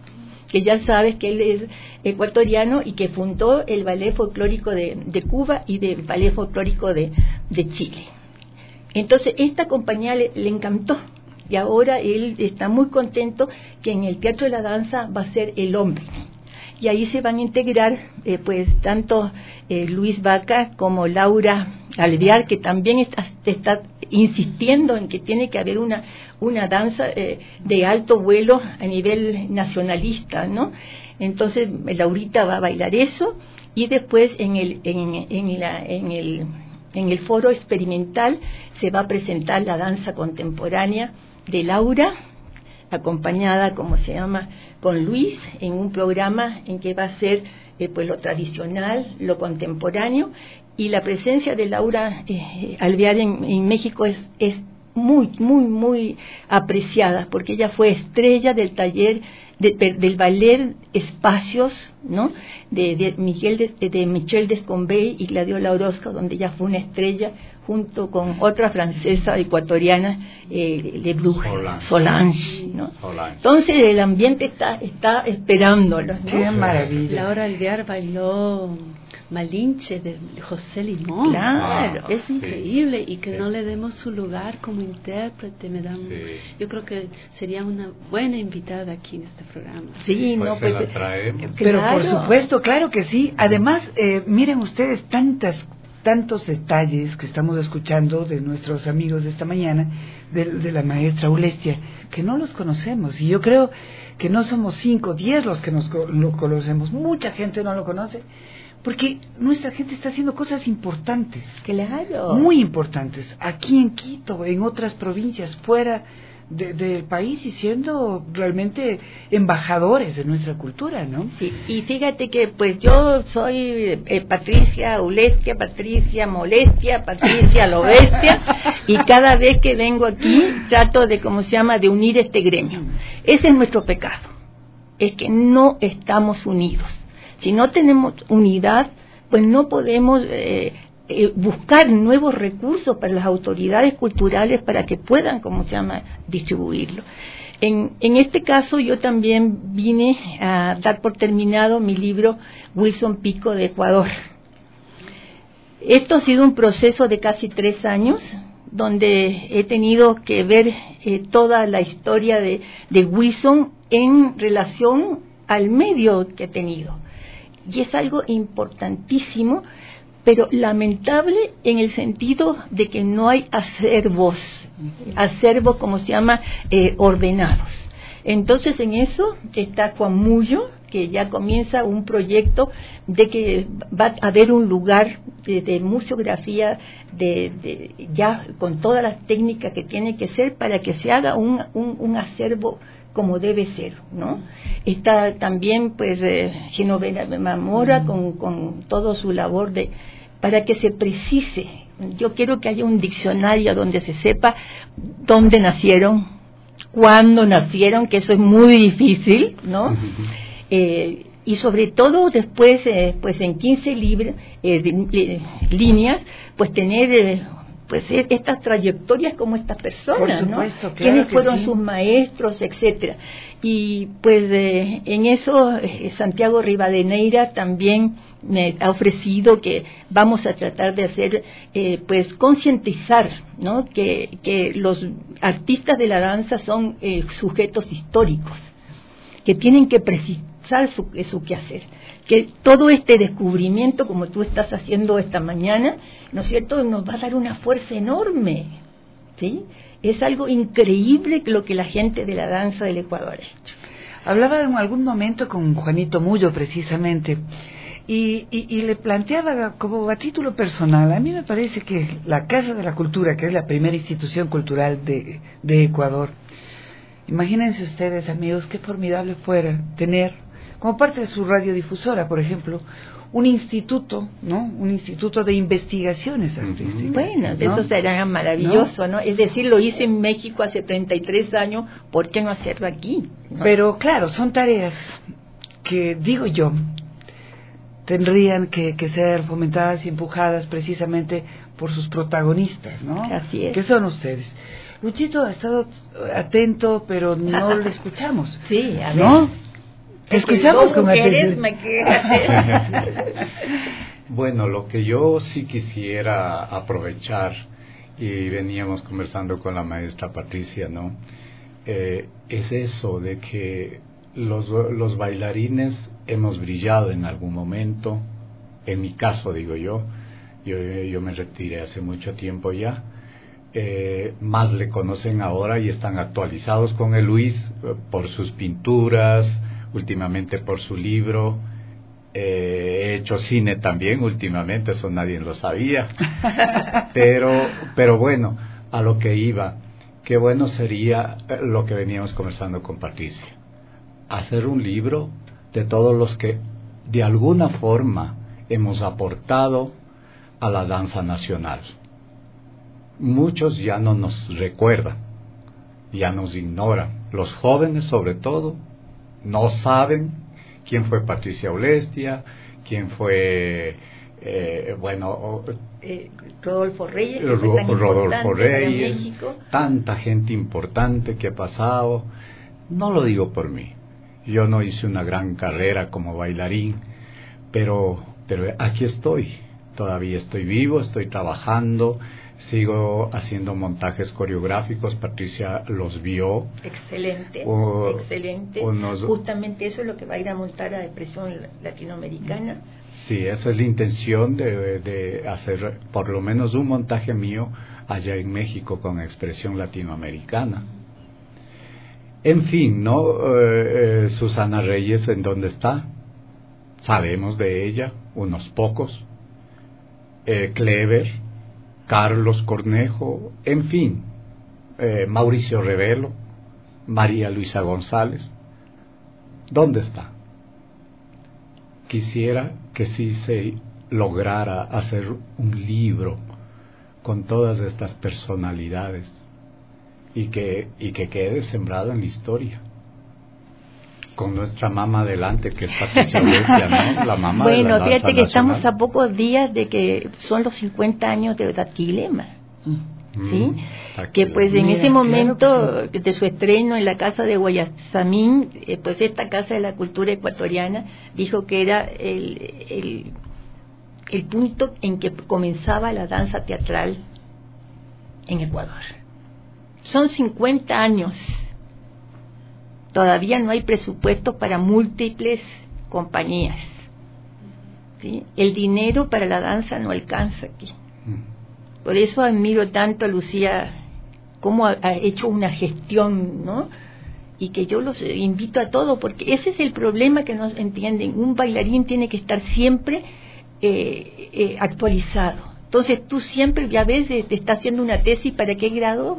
que ya sabes que él es ecuatoriano y que fundó el Ballet Folclórico de, de Cuba y del Ballet Folclórico de, de Chile. Entonces, esta compañía le, le encantó. Y ahora él está muy contento que en el Teatro de la Danza va a ser El Hombre. Y ahí se van a integrar eh, pues tanto eh, Luis Vaca como Laura Alvear, que también está, está insistiendo en que tiene que haber una, una danza eh, de alto vuelo a nivel nacionalista, ¿no? Entonces Laurita va a bailar eso, y después en el, en, en la, en el, en el foro experimental se va a presentar la danza contemporánea de Laura, acompañada, como se llama, con Luis, en un programa en que va a ser eh, pues lo tradicional, lo contemporáneo, y la presencia de Laura eh, Alvear en, en México es, es muy, muy, muy apreciada, porque ella fue estrella del taller de, de, del ballet Espacios, ¿no? De, de Miguel de, de Michel Descombey y Gladiola Orozco, donde ella fue una estrella junto con otra francesa ecuatoriana, eh, Le Bruch, Solange, Solange, ¿no? Solange. Entonces el ambiente está está esperándolo, ¿no? Qué maravilla. Laura Alvear bailó Malinche de José Limón. Claro, es sí. increíble, y que Sí. no le demos su lugar como intérprete, me da, Sí. yo creo que sería una buena invitada aquí en este programa. Sí, Pues no, se pues, la traemos. Pero claro. por supuesto, claro que sí. Además, eh, miren ustedes tantas tantos detalles que estamos escuchando de nuestros amigos de esta mañana, de, de la maestra Ulestia, que no los conocemos. Y yo creo que no somos cinco, diez los que nos co- lo conocemos. Mucha gente no lo conoce, porque nuestra gente está haciendo cosas importantes. Claro. Muy importantes. Aquí en Quito, en otras provincias, fuera de, del país y siendo realmente embajadores de nuestra cultura, ¿no? Sí, y fíjate que pues yo soy eh, Patricia Ulestia, Patricia Molestia, Patricia lo bestia, y cada vez que vengo aquí trato de, ¿cómo se llama?, de unir este gremio. Ese es nuestro pecado, es que no estamos unidos. Si no tenemos unidad, pues no podemos eh, eh, buscar nuevos recursos para las autoridades culturales para que puedan, ¿cómo se llama?, distribuirlo. En, en este caso yo también vine a dar por terminado mi libro Wilson Pico de Ecuador. Esto ha sido un proceso de casi tres años, donde he tenido que ver eh, toda la historia de, de Wilson en relación al medio que ha tenido. Y es algo importantísimo, pero lamentable en el sentido de que no hay acervos, acervos, como se llama, eh, ordenados. Entonces en eso está Juan Mullo, que ya comienza un proyecto de que va a haber un lugar de, de museografía de, de, ya con todas las técnicas que tiene que ser para que se haga un, un, un acervo como debe ser, ¿no? Está también pues eh, Genoveva Mamora con, con toda su labor de para que se precise. Yo quiero que haya un diccionario donde se sepa dónde nacieron, cuándo nacieron, que eso es muy difícil, ¿no? Eh, y sobre todo después, eh, pues en quince libros, eh, de, de, líneas, pues tener eh, pues estas trayectorias como estas personas, por supuesto, ¿no? Claro Quiénes que fueron sí. sus maestros, etcétera. Y pues eh, en eso eh, Santiago Rivadeneira también me ha ofrecido que vamos a tratar de hacer, eh, pues concientizar, ¿no? Que, que los artistas de la danza son eh, sujetos históricos, que tienen que precisar su, su quehacer, que todo este descubrimiento, como tú estás haciendo esta mañana, ¿no es cierto?, nos va a dar una fuerza enorme, ¿sí? Es algo increíble lo que la gente de la danza del Ecuador ha hecho. Hablaba en algún momento con Juanito Mullo, precisamente, y, y, y le planteaba como a título personal, a mí me parece que la Casa de la Cultura, que es la primera institución cultural de, de Ecuador, imagínense ustedes, amigos, qué formidable fuera tener, como parte de su radiodifusora, por ejemplo, un instituto, ¿no? Un instituto de investigaciones artísticas. Bueno, ¿no? eso será maravilloso, ¿no? ¿no? Es decir, lo hice en México hace treinta y tres años, ¿por qué no hacerlo aquí? ¿No? Pero claro, son tareas que, digo yo, tendrían que, que ser fomentadas y empujadas precisamente por sus protagonistas, ¿no? Así es. Que son ustedes. Luchito ha estado atento, pero no le escuchamos. Sí, a ver. ¿No? Te escuchamos con atención. Bueno, lo que yo sí quisiera aprovechar, y veníamos conversando con la maestra Patricia, ¿no? Eh, es eso de que los, los bailarines hemos brillado en algún momento, en mi caso digo yo, yo, yo me retiré hace mucho tiempo ya, eh, más le conocen ahora y están actualizados con el Luis eh, por sus pinturas, últimamente por su libro, eh, he hecho cine también últimamente, eso nadie lo sabía, pero, pero bueno, a lo que iba, qué bueno sería lo que veníamos conversando con Patricia, hacer un libro de todos los que de alguna forma hemos aportado a la danza nacional. Muchos ya no nos recuerdan, ya nos ignoran, los jóvenes sobre todo, no saben quién fue Patricia Ulestia, quién fue, eh, bueno... Eh, Rodolfo Reyes, Ro- que fue tan Rodolfo Reyes, México. Tanta gente importante que ha pasado. No lo digo por mí, yo no hice una gran carrera como bailarín, pero, pero aquí estoy, todavía estoy vivo, estoy trabajando, sigo haciendo montajes coreográficos, Patricia los vio. Excelente, uh, excelente. Unos, Justamente eso es lo que va a ir a montar a Expresión Latinoamericana. Sí, esa es la intención de, de hacer por lo menos un montaje mío allá en México con Expresión Latinoamericana. En fin, ¿no? Eh, eh, Susana Reyes, ¿en dónde está? Sabemos de ella, unos pocos. Eh, Clever, Carlos Cornejo, en fin, eh, Mauricio Revelo, María Luisa González, ¿dónde está? Quisiera que sí se lograra hacer un libro con todas estas personalidades y que, y que quede sembrado en la historia. Con nuestra mamá adelante, que es Patricia Urrutia, ¿no? La mamá bueno, de la danza fíjate que nacional. estamos a pocos días de que son los cincuenta años de Taquilema. ¿Sí? Mm, que pues en Mira, ese momento claro sí. de su estreno en la casa de Guayasamín, eh, pues esta Casa de la Cultura Ecuatoriana dijo que era el, el, el punto en que comenzaba la danza teatral en Ecuador. Son cincuenta años, todavía no hay presupuesto para múltiples compañías, ¿sí? El dinero para la danza no alcanza aquí. Por eso admiro tanto a Lucía, cómo ha, ha hecho una gestión, ¿no? Y que yo los invito a todos, porque ese es el problema que no entienden. Un bailarín tiene que estar siempre eh, eh, actualizado. Entonces tú siempre, ya ves, te está haciendo una tesis, ¿para qué grado?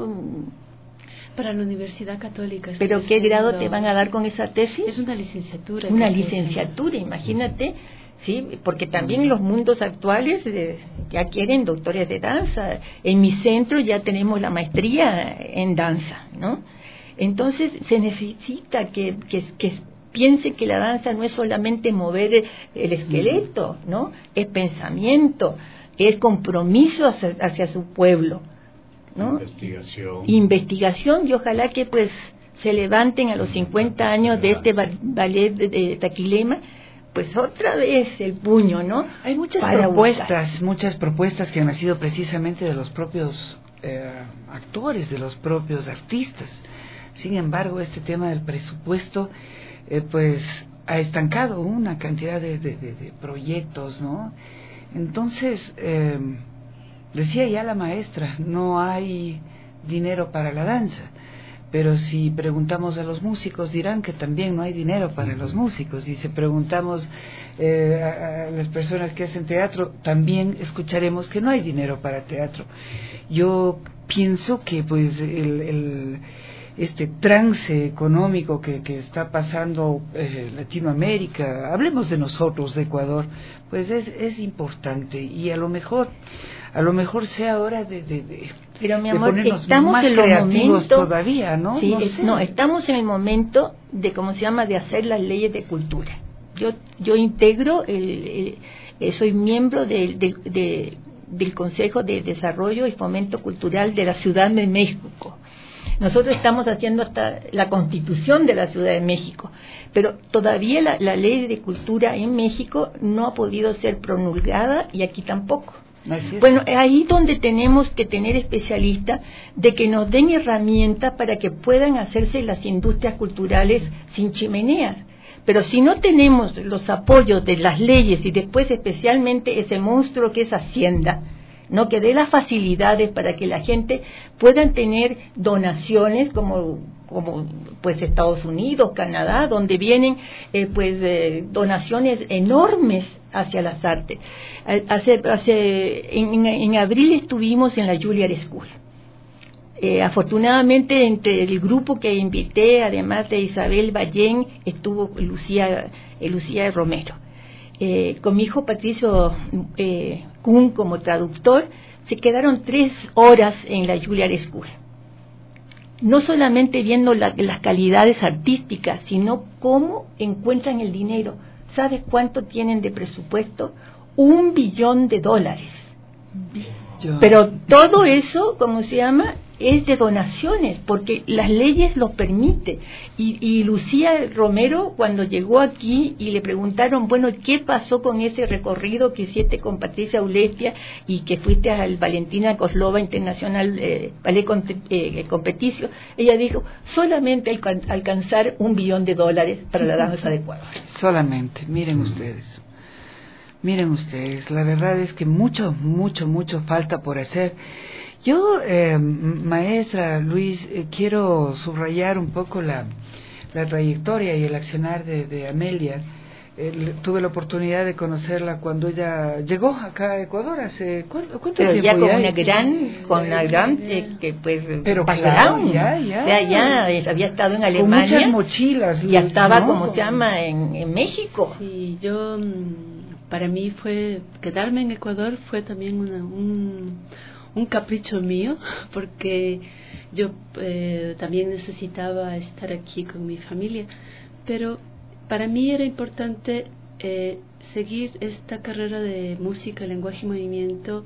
Para la Universidad Católica. ¿Pero qué grado te van a dar con esa tesis? Es una licenciatura. Una licenciatura, imagínate. Sí, porque también los mundos actuales eh, ya quieren doctores de danza. En mi centro ya tenemos la maestría en danza, ¿no? Entonces se necesita que, que, que piense que la danza no es solamente mover el esqueleto, ¿no? Es pensamiento, es compromiso hacia, hacia su pueblo, ¿no? Investigación. Investigación, y ojalá que pues se levanten a los cincuenta años de este ballet de, de Taquilema, pues otra vez el puño, ¿no? Hay muchas Para propuestas, buscar. muchas propuestas que han nacido precisamente de los propios eh, actores, de los propios artistas. Sin embargo, este tema del presupuesto, eh, pues, ha estancado una cantidad de, de, de, de proyectos, ¿no? Entonces, eh, decía ya la maestra, no hay dinero para la danza. Pero si preguntamos a los músicos dirán que también no hay dinero para los músicos, y si preguntamos eh, a, a las personas que hacen teatro también escucharemos que no hay dinero para teatro. Yo pienso que pues el, el este trance económico que, que está pasando eh, Latinoamérica, hablemos de nosotros, de Ecuador, pues es, es importante, y a lo mejor a lo mejor sea hora de, de, de pero mi de amor, estamos más en los creativos momentos todavía, ¿no? Sí, no, es, sé. no, estamos en el momento de, ¿cómo se llama?, de hacer las leyes de cultura. Yo yo integro, el, el, soy miembro del, del, de, del Consejo de Desarrollo y Fomento Cultural de la Ciudad de México. Nosotros estamos haciendo hasta la Constitución de la Ciudad de México, pero todavía la, la ley de cultura en México no ha podido ser promulgada, y aquí tampoco. Bueno, ahí donde tenemos que tener especialistas de que nos den herramientas para que puedan hacerse las industrias culturales sin chimeneas. Pero si no tenemos los apoyos de las leyes, y después especialmente ese monstruo que es Hacienda, no, que dé las facilidades para que la gente pueda tener donaciones como como pues Estados Unidos, Canadá, donde vienen eh, pues eh, donaciones enormes hacia las artes. Hace, hace en, en abril estuvimos en la Juilliard School. Eh, afortunadamente entre el grupo que invité, además de Isabel Ballén, estuvo Lucía eh, Lucía Romero. Eh, con mi hijo Patricio eh, Kuhn como traductor, se quedaron tres horas en la Juilliard School. No solamente viendo la, las calidades artísticas, sino cómo encuentran el dinero. ¿Sabes cuánto tienen de presupuesto? Un billón de dólares. Billón. Pero todo eso, ¿cómo se llama?, es de donaciones, porque las leyes lo permiten. Y, y Lucía Romero, cuando llegó aquí y le preguntaron, bueno, ¿qué pasó con ese recorrido que hiciste con Patricia Urrutia y que fuiste al Valentina Kozlova Internacional eh, Ballet eh, Competicio? Ella dijo, solamente hay que alcanzar un billón de dólares para la danza de Ecuador. Solamente, miren ustedes. Miren ustedes, la verdad es que mucho, mucho, mucho falta por hacer. Yo, eh, maestra Luis, eh, quiero subrayar un poco la, la trayectoria y el accionar de, de Amelia, Eh, tuve la oportunidad de conocerla cuando ella llegó acá a Ecuador hace ¿cuánto, cuánto pero tiempo ya con ya? una gran con una gran eh, que pues pero background, claro, ya, ya. o sea ya eh, había estado en Alemania con muchas mochilas ya estaba ¿no? como se llama en, en México. Sí, yo para mí fue quedarme en Ecuador fue también una, un un capricho mío, porque yo eh, también necesitaba estar aquí con mi familia, pero para mí era importante eh, seguir esta carrera de música, lenguaje y movimiento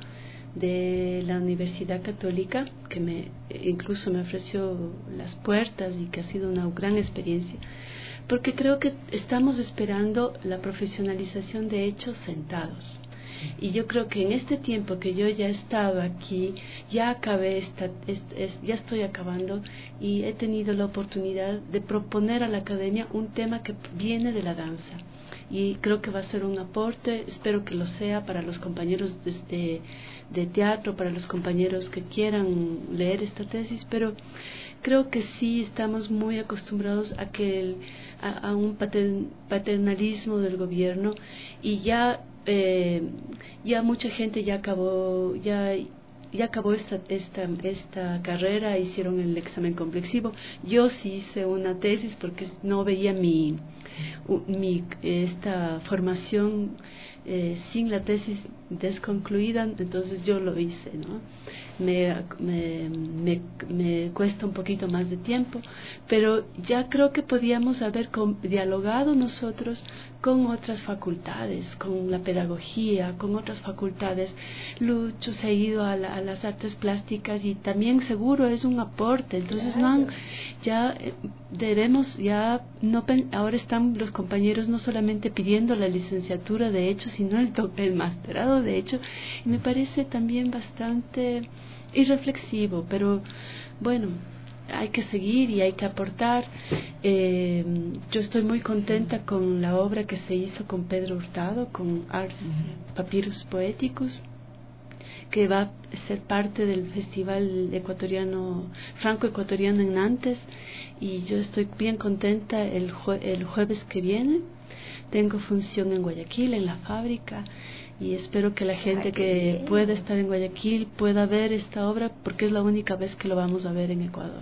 de la Universidad Católica, que me incluso me ofreció las puertas y que ha sido una gran experiencia, porque creo que estamos esperando la profesionalización de hechos sentados. Y yo creo que en este tiempo que yo ya estaba aquí, ya acabé, esta, es, es, ya estoy acabando y he tenido la oportunidad de proponer a la academia un tema que viene de la danza. Y creo que va a ser un aporte, espero que lo sea para los compañeros de, de, de teatro, para los compañeros que quieran leer esta tesis, pero creo que sí estamos muy acostumbrados a que el, a, a un patern, paternalismo del gobierno y ya Eh, ya mucha gente ya acabó ya ya acabó esta esta esta carrera, hicieron el examen complexivo. Yo sí hice una tesis porque no veía mi mi esta formación eh, sin la tesis desconcluida, entonces yo lo hice, ¿no? Me, me, me, me cuesta un poquito más de tiempo, pero ya creo que podíamos haber con, dialogado nosotros con otras facultades, con la pedagogía, con otras facultades. Lucho se ha ido a, la, a las artes plásticas y también seguro es un aporte, entonces claro. no ya eh, debemos ya no ahora están los compañeros no solamente pidiendo la licenciatura de hecho, sino el, el masterado de hecho, y me parece también bastante irreflexivo, pero bueno, hay que seguir y hay que aportar. Eh, yo estoy muy contenta con la obra que se hizo con Pedro Hurtado, con Ars Papyrus Poéticos, que va a ser parte del Festival Ecuatoriano Franco-Ecuatoriano en Nantes, y yo estoy bien contenta. El, jue, el jueves que viene tengo función en Guayaquil, en la fábrica, y espero que la gente que pueda estar en Guayaquil pueda ver esta obra, porque es la única vez que lo vamos a ver en Ecuador.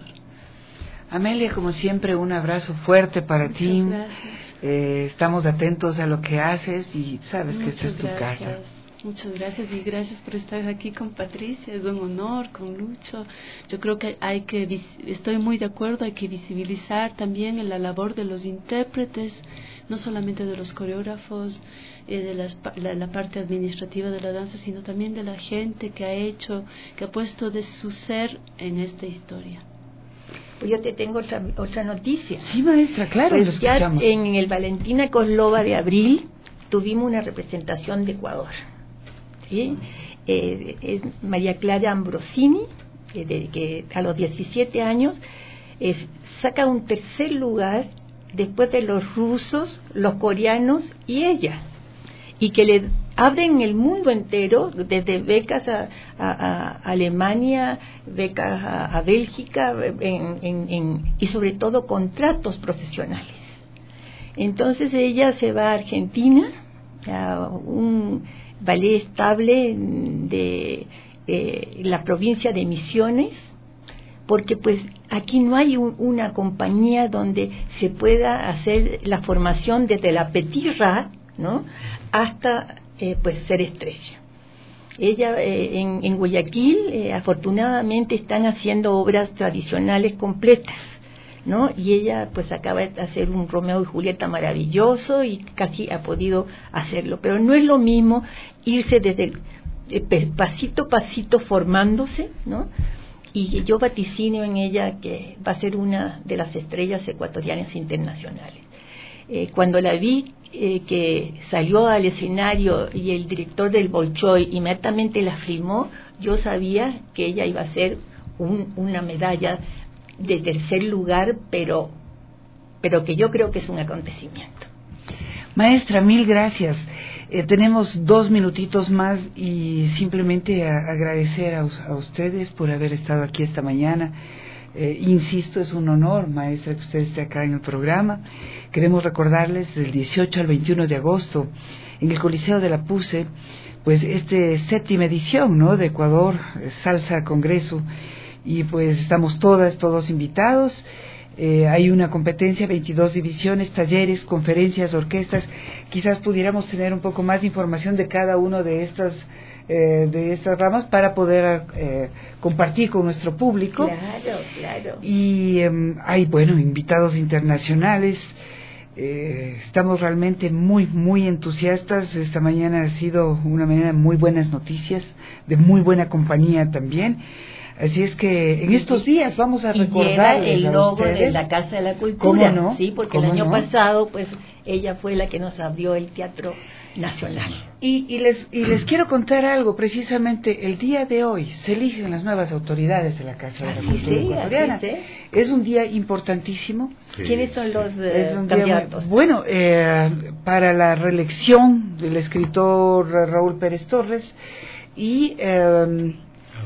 Amelia, como siempre, un abrazo fuerte para Muchas ti. Gracias. Eh, estamos atentos a lo que haces y sabes Muchas que esta es tu gracias. casa. Muchas gracias y gracias por estar aquí con Patricia, es un honor, con Lucho. Yo creo que hay que, estoy muy de acuerdo, hay que visibilizar también en la labor de los intérpretes, no solamente de los coreógrafos, eh, de las, la, la parte administrativa de la danza, sino también de la gente que ha hecho, que ha puesto de su ser en esta historia. Pues yo te tengo otra, otra noticia. Sí, maestra, claro, pues lo ya escuchamos. En el Valentina Coslova de abril tuvimos una representación de Ecuador. ¿Sí? Eh, es María Clara Ambrosini, eh, de, que a los diecisiete años es, saca un tercer lugar después de los rusos, los coreanos y ella, y que le abren el mundo entero, desde becas a, a, a Alemania, becas a, a Bélgica, en, en, en, y sobre todo contratos profesionales. Entonces ella se va a Argentina, a un ballet estable de eh, la provincia de Misiones, porque pues aquí no hay un, una compañía donde se pueda hacer la formación desde la petit rat, ¿no?, hasta eh, pues ser estrella. Ella eh, en, en Guayaquil eh, afortunadamente están haciendo obras tradicionales completas, ¿no? Y ella pues acaba de hacer un Romeo y Julieta maravilloso y casi ha podido hacerlo, pero no es lo mismo irse desde eh, pasito a pasito formándose, ¿no? Y yo vaticinio en ella que va a ser una de las estrellas ecuatorianas internacionales. Eh, cuando la vi eh, que salió al escenario y el director del Bolshoi inmediatamente la filmó, yo sabía que ella iba a ser un, una medalla de tercer lugar, pero pero que yo creo que es un acontecimiento. Maestra, mil gracias. Eh, tenemos dos minutitos más y simplemente a, agradecer a, a ustedes por haber estado aquí esta mañana. Eh, insisto, es un honor, maestra, que usted esté acá en el programa. Queremos recordarles del dieciocho al veintiuno de agosto en el Coliseo de la Puce, pues este séptima edición, ¿no?, de Ecuador Salsa Congreso, y pues estamos todas, todos invitados. Eh, hay una competencia, veintidós divisiones, talleres, conferencias, orquestas. Quizás pudiéramos tener un poco más de información de cada uno de estas Eh, de estas ramas para poder eh, compartir con nuestro público. Claro, claro. Y eh, hay, bueno, invitados internacionales. Eh, estamos realmente muy, muy entusiastas. Esta mañana ha sido una mañana de muy buenas noticias, de muy buena compañía también. Así es que en estos días vamos a recordar el logo de la Casa de la Cultura. ¿Cómo no? Sí, porque el año no? pasado, pues, ella fue la que nos abrió el Teatro Nacional. Y, y les y les quiero contar algo. Precisamente el día de hoy se eligen las nuevas autoridades de la Casa de la Cultura sí, ecuatoriana. Sí. Es un día importantísimo. Sí. ¿Quiénes son los eh, candidatos? Muy, bueno, eh, para la reelección del escritor Raúl Pérez Torres y eh,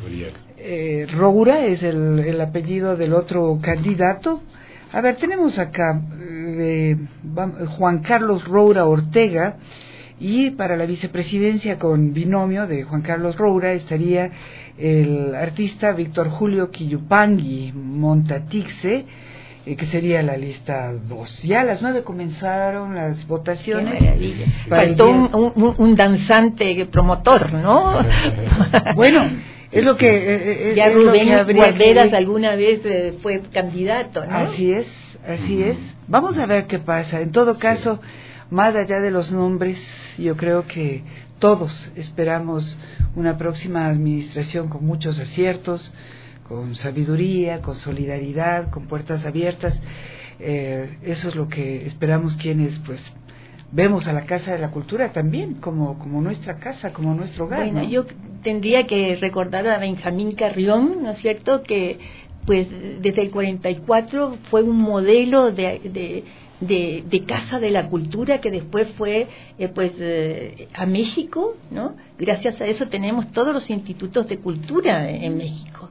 eh, Roura es el, el apellido del otro candidato. A ver, tenemos acá eh, Juan Carlos Roura Ortega. Y para la vicepresidencia con binomio de Juan Carlos Roura estaría el artista Víctor Julio Quillupangui Montatixe, eh, que sería la lista dos. Ya a las nueve comenzaron las votaciones. Qué maravilla. Faltó un, un, un danzante promotor, ¿no? Bueno, es lo que... Eh, ya es Rubén lo que Guarderas que... alguna vez eh, fue candidato, ¿no? Así es, así es. Vamos a ver qué pasa. En todo caso... Sí. Más allá de los nombres, yo creo que todos esperamos una próxima administración con muchos aciertos, con sabiduría, con solidaridad, con puertas abiertas. Eh, eso es lo que esperamos quienes, pues, vemos a la Casa de la Cultura también como, como nuestra casa, como nuestro hogar. Bueno, ¿no? Yo tendría que recordar a Benjamín Carrión, ¿no es cierto?, que pues desde el cuarenta y cuatro fue un modelo de... de De, de Casa de la Cultura que después fue eh, pues eh, a México, ¿no? Gracias a eso tenemos todos los institutos de cultura en México.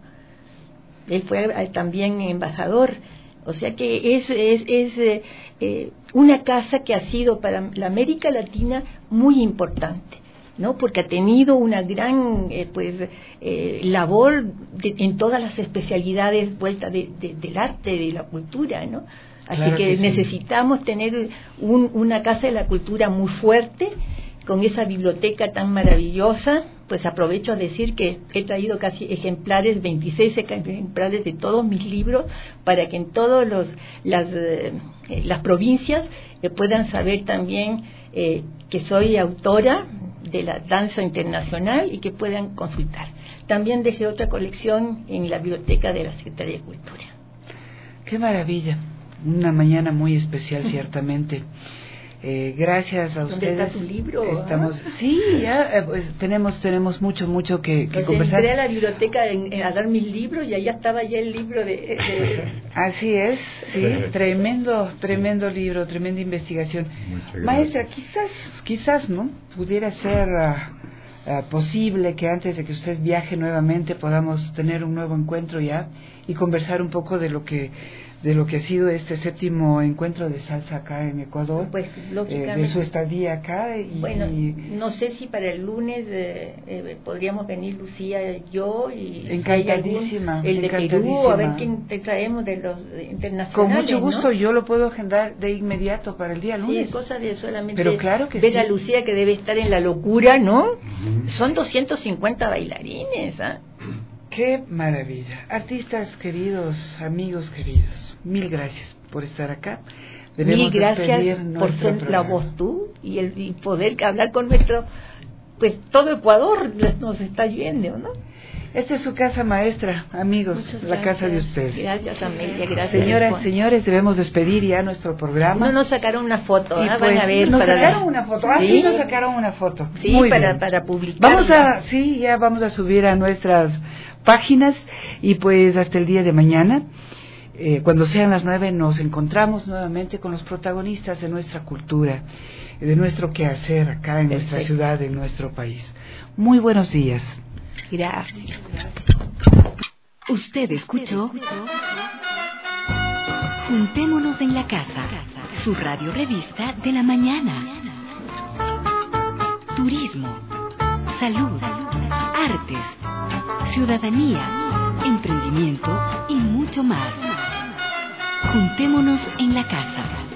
Él fue eh, también embajador, o sea que es, es, es eh, eh, una casa que ha sido para la América Latina muy importante, ¿no? Porque ha tenido una gran eh, pues eh, labor de, en todas las especialidades vuelta de, de, del arte, de la cultura, ¿no? Así claro que, que sí. necesitamos tener un, una Casa de la Cultura muy fuerte, con esa biblioteca tan maravillosa. Pues aprovecho a decir que he traído casi ejemplares, veintiséis ejemplares de todos mis libros, para que en todas las, eh, las provincias eh, puedan saber también eh, que soy autora de la danza internacional y que puedan consultar. También dejé otra colección en la biblioteca de la Secretaría de Cultura. ¡Qué maravilla! Una mañana muy especial, ciertamente. Eh, gracias a ¿Dónde ustedes. está tu libro? Estamos, ¿eh? Sí, ya eh, pues, tenemos tenemos mucho mucho que, que pues conversar. Entré a la biblioteca en, en, a dar mis libros y allá estaba ya el libro de, de... Así es, sí, tremendo tremendo libro, tremenda investigación. Maestra, quizás quizás no pudiera ser uh, uh, posible que antes de que usted viaje nuevamente podamos tener un nuevo encuentro ya y conversar un poco de lo que de lo que ha sido este séptimo encuentro de salsa acá en Ecuador, pues lógicamente, eh, de su estadía acá. Y, bueno, y no sé si para el lunes eh, eh, podríamos venir Lucía, yo y encantadísima, si algún, el de Perú, a ver quién te traemos de los internacionales. Con mucho gusto, ¿no? Yo lo puedo agendar de inmediato para el día lunes. Sí, es cosa de solamente Pero claro que ver sí. a Lucía, que debe estar en la locura, ¿no? Uh-huh. Son doscientos cincuenta bailarines, ¿ah? ¿eh? Qué maravilla. Artistas queridos, amigos queridos, mil gracias por estar acá. Debemos mil gracias por ser programa. La voz tú y el y poder hablar con nuestro, pues todo Ecuador nos está viendo, ¿no? Esta es su casa, maestra, amigos, la casa de ustedes. Gracias, Amelia, gracias. Señoras, señores, debemos despedir ya nuestro programa. No nos sacaron una foto, ¿eh? Pues, van a ver. Nos para sacaron la... una foto, ah, sí, sí, nos sacaron una foto. Sí, Muy para, bien. para publicar. Vamos a, sí, ya vamos a subir a nuestras páginas y pues hasta el día de mañana, eh, cuando sean las nueve, nos encontramos nuevamente con los protagonistas de nuestra cultura, de nuestro quehacer acá en Perfecto. Nuestra ciudad, en nuestro país. Muy buenos días. Gracias. Usted escuchó Juntémonos en la Casa, su radio revista de la mañana. Turismo, salud, artes, ciudadanía, emprendimiento y mucho más. Juntémonos en la Casa.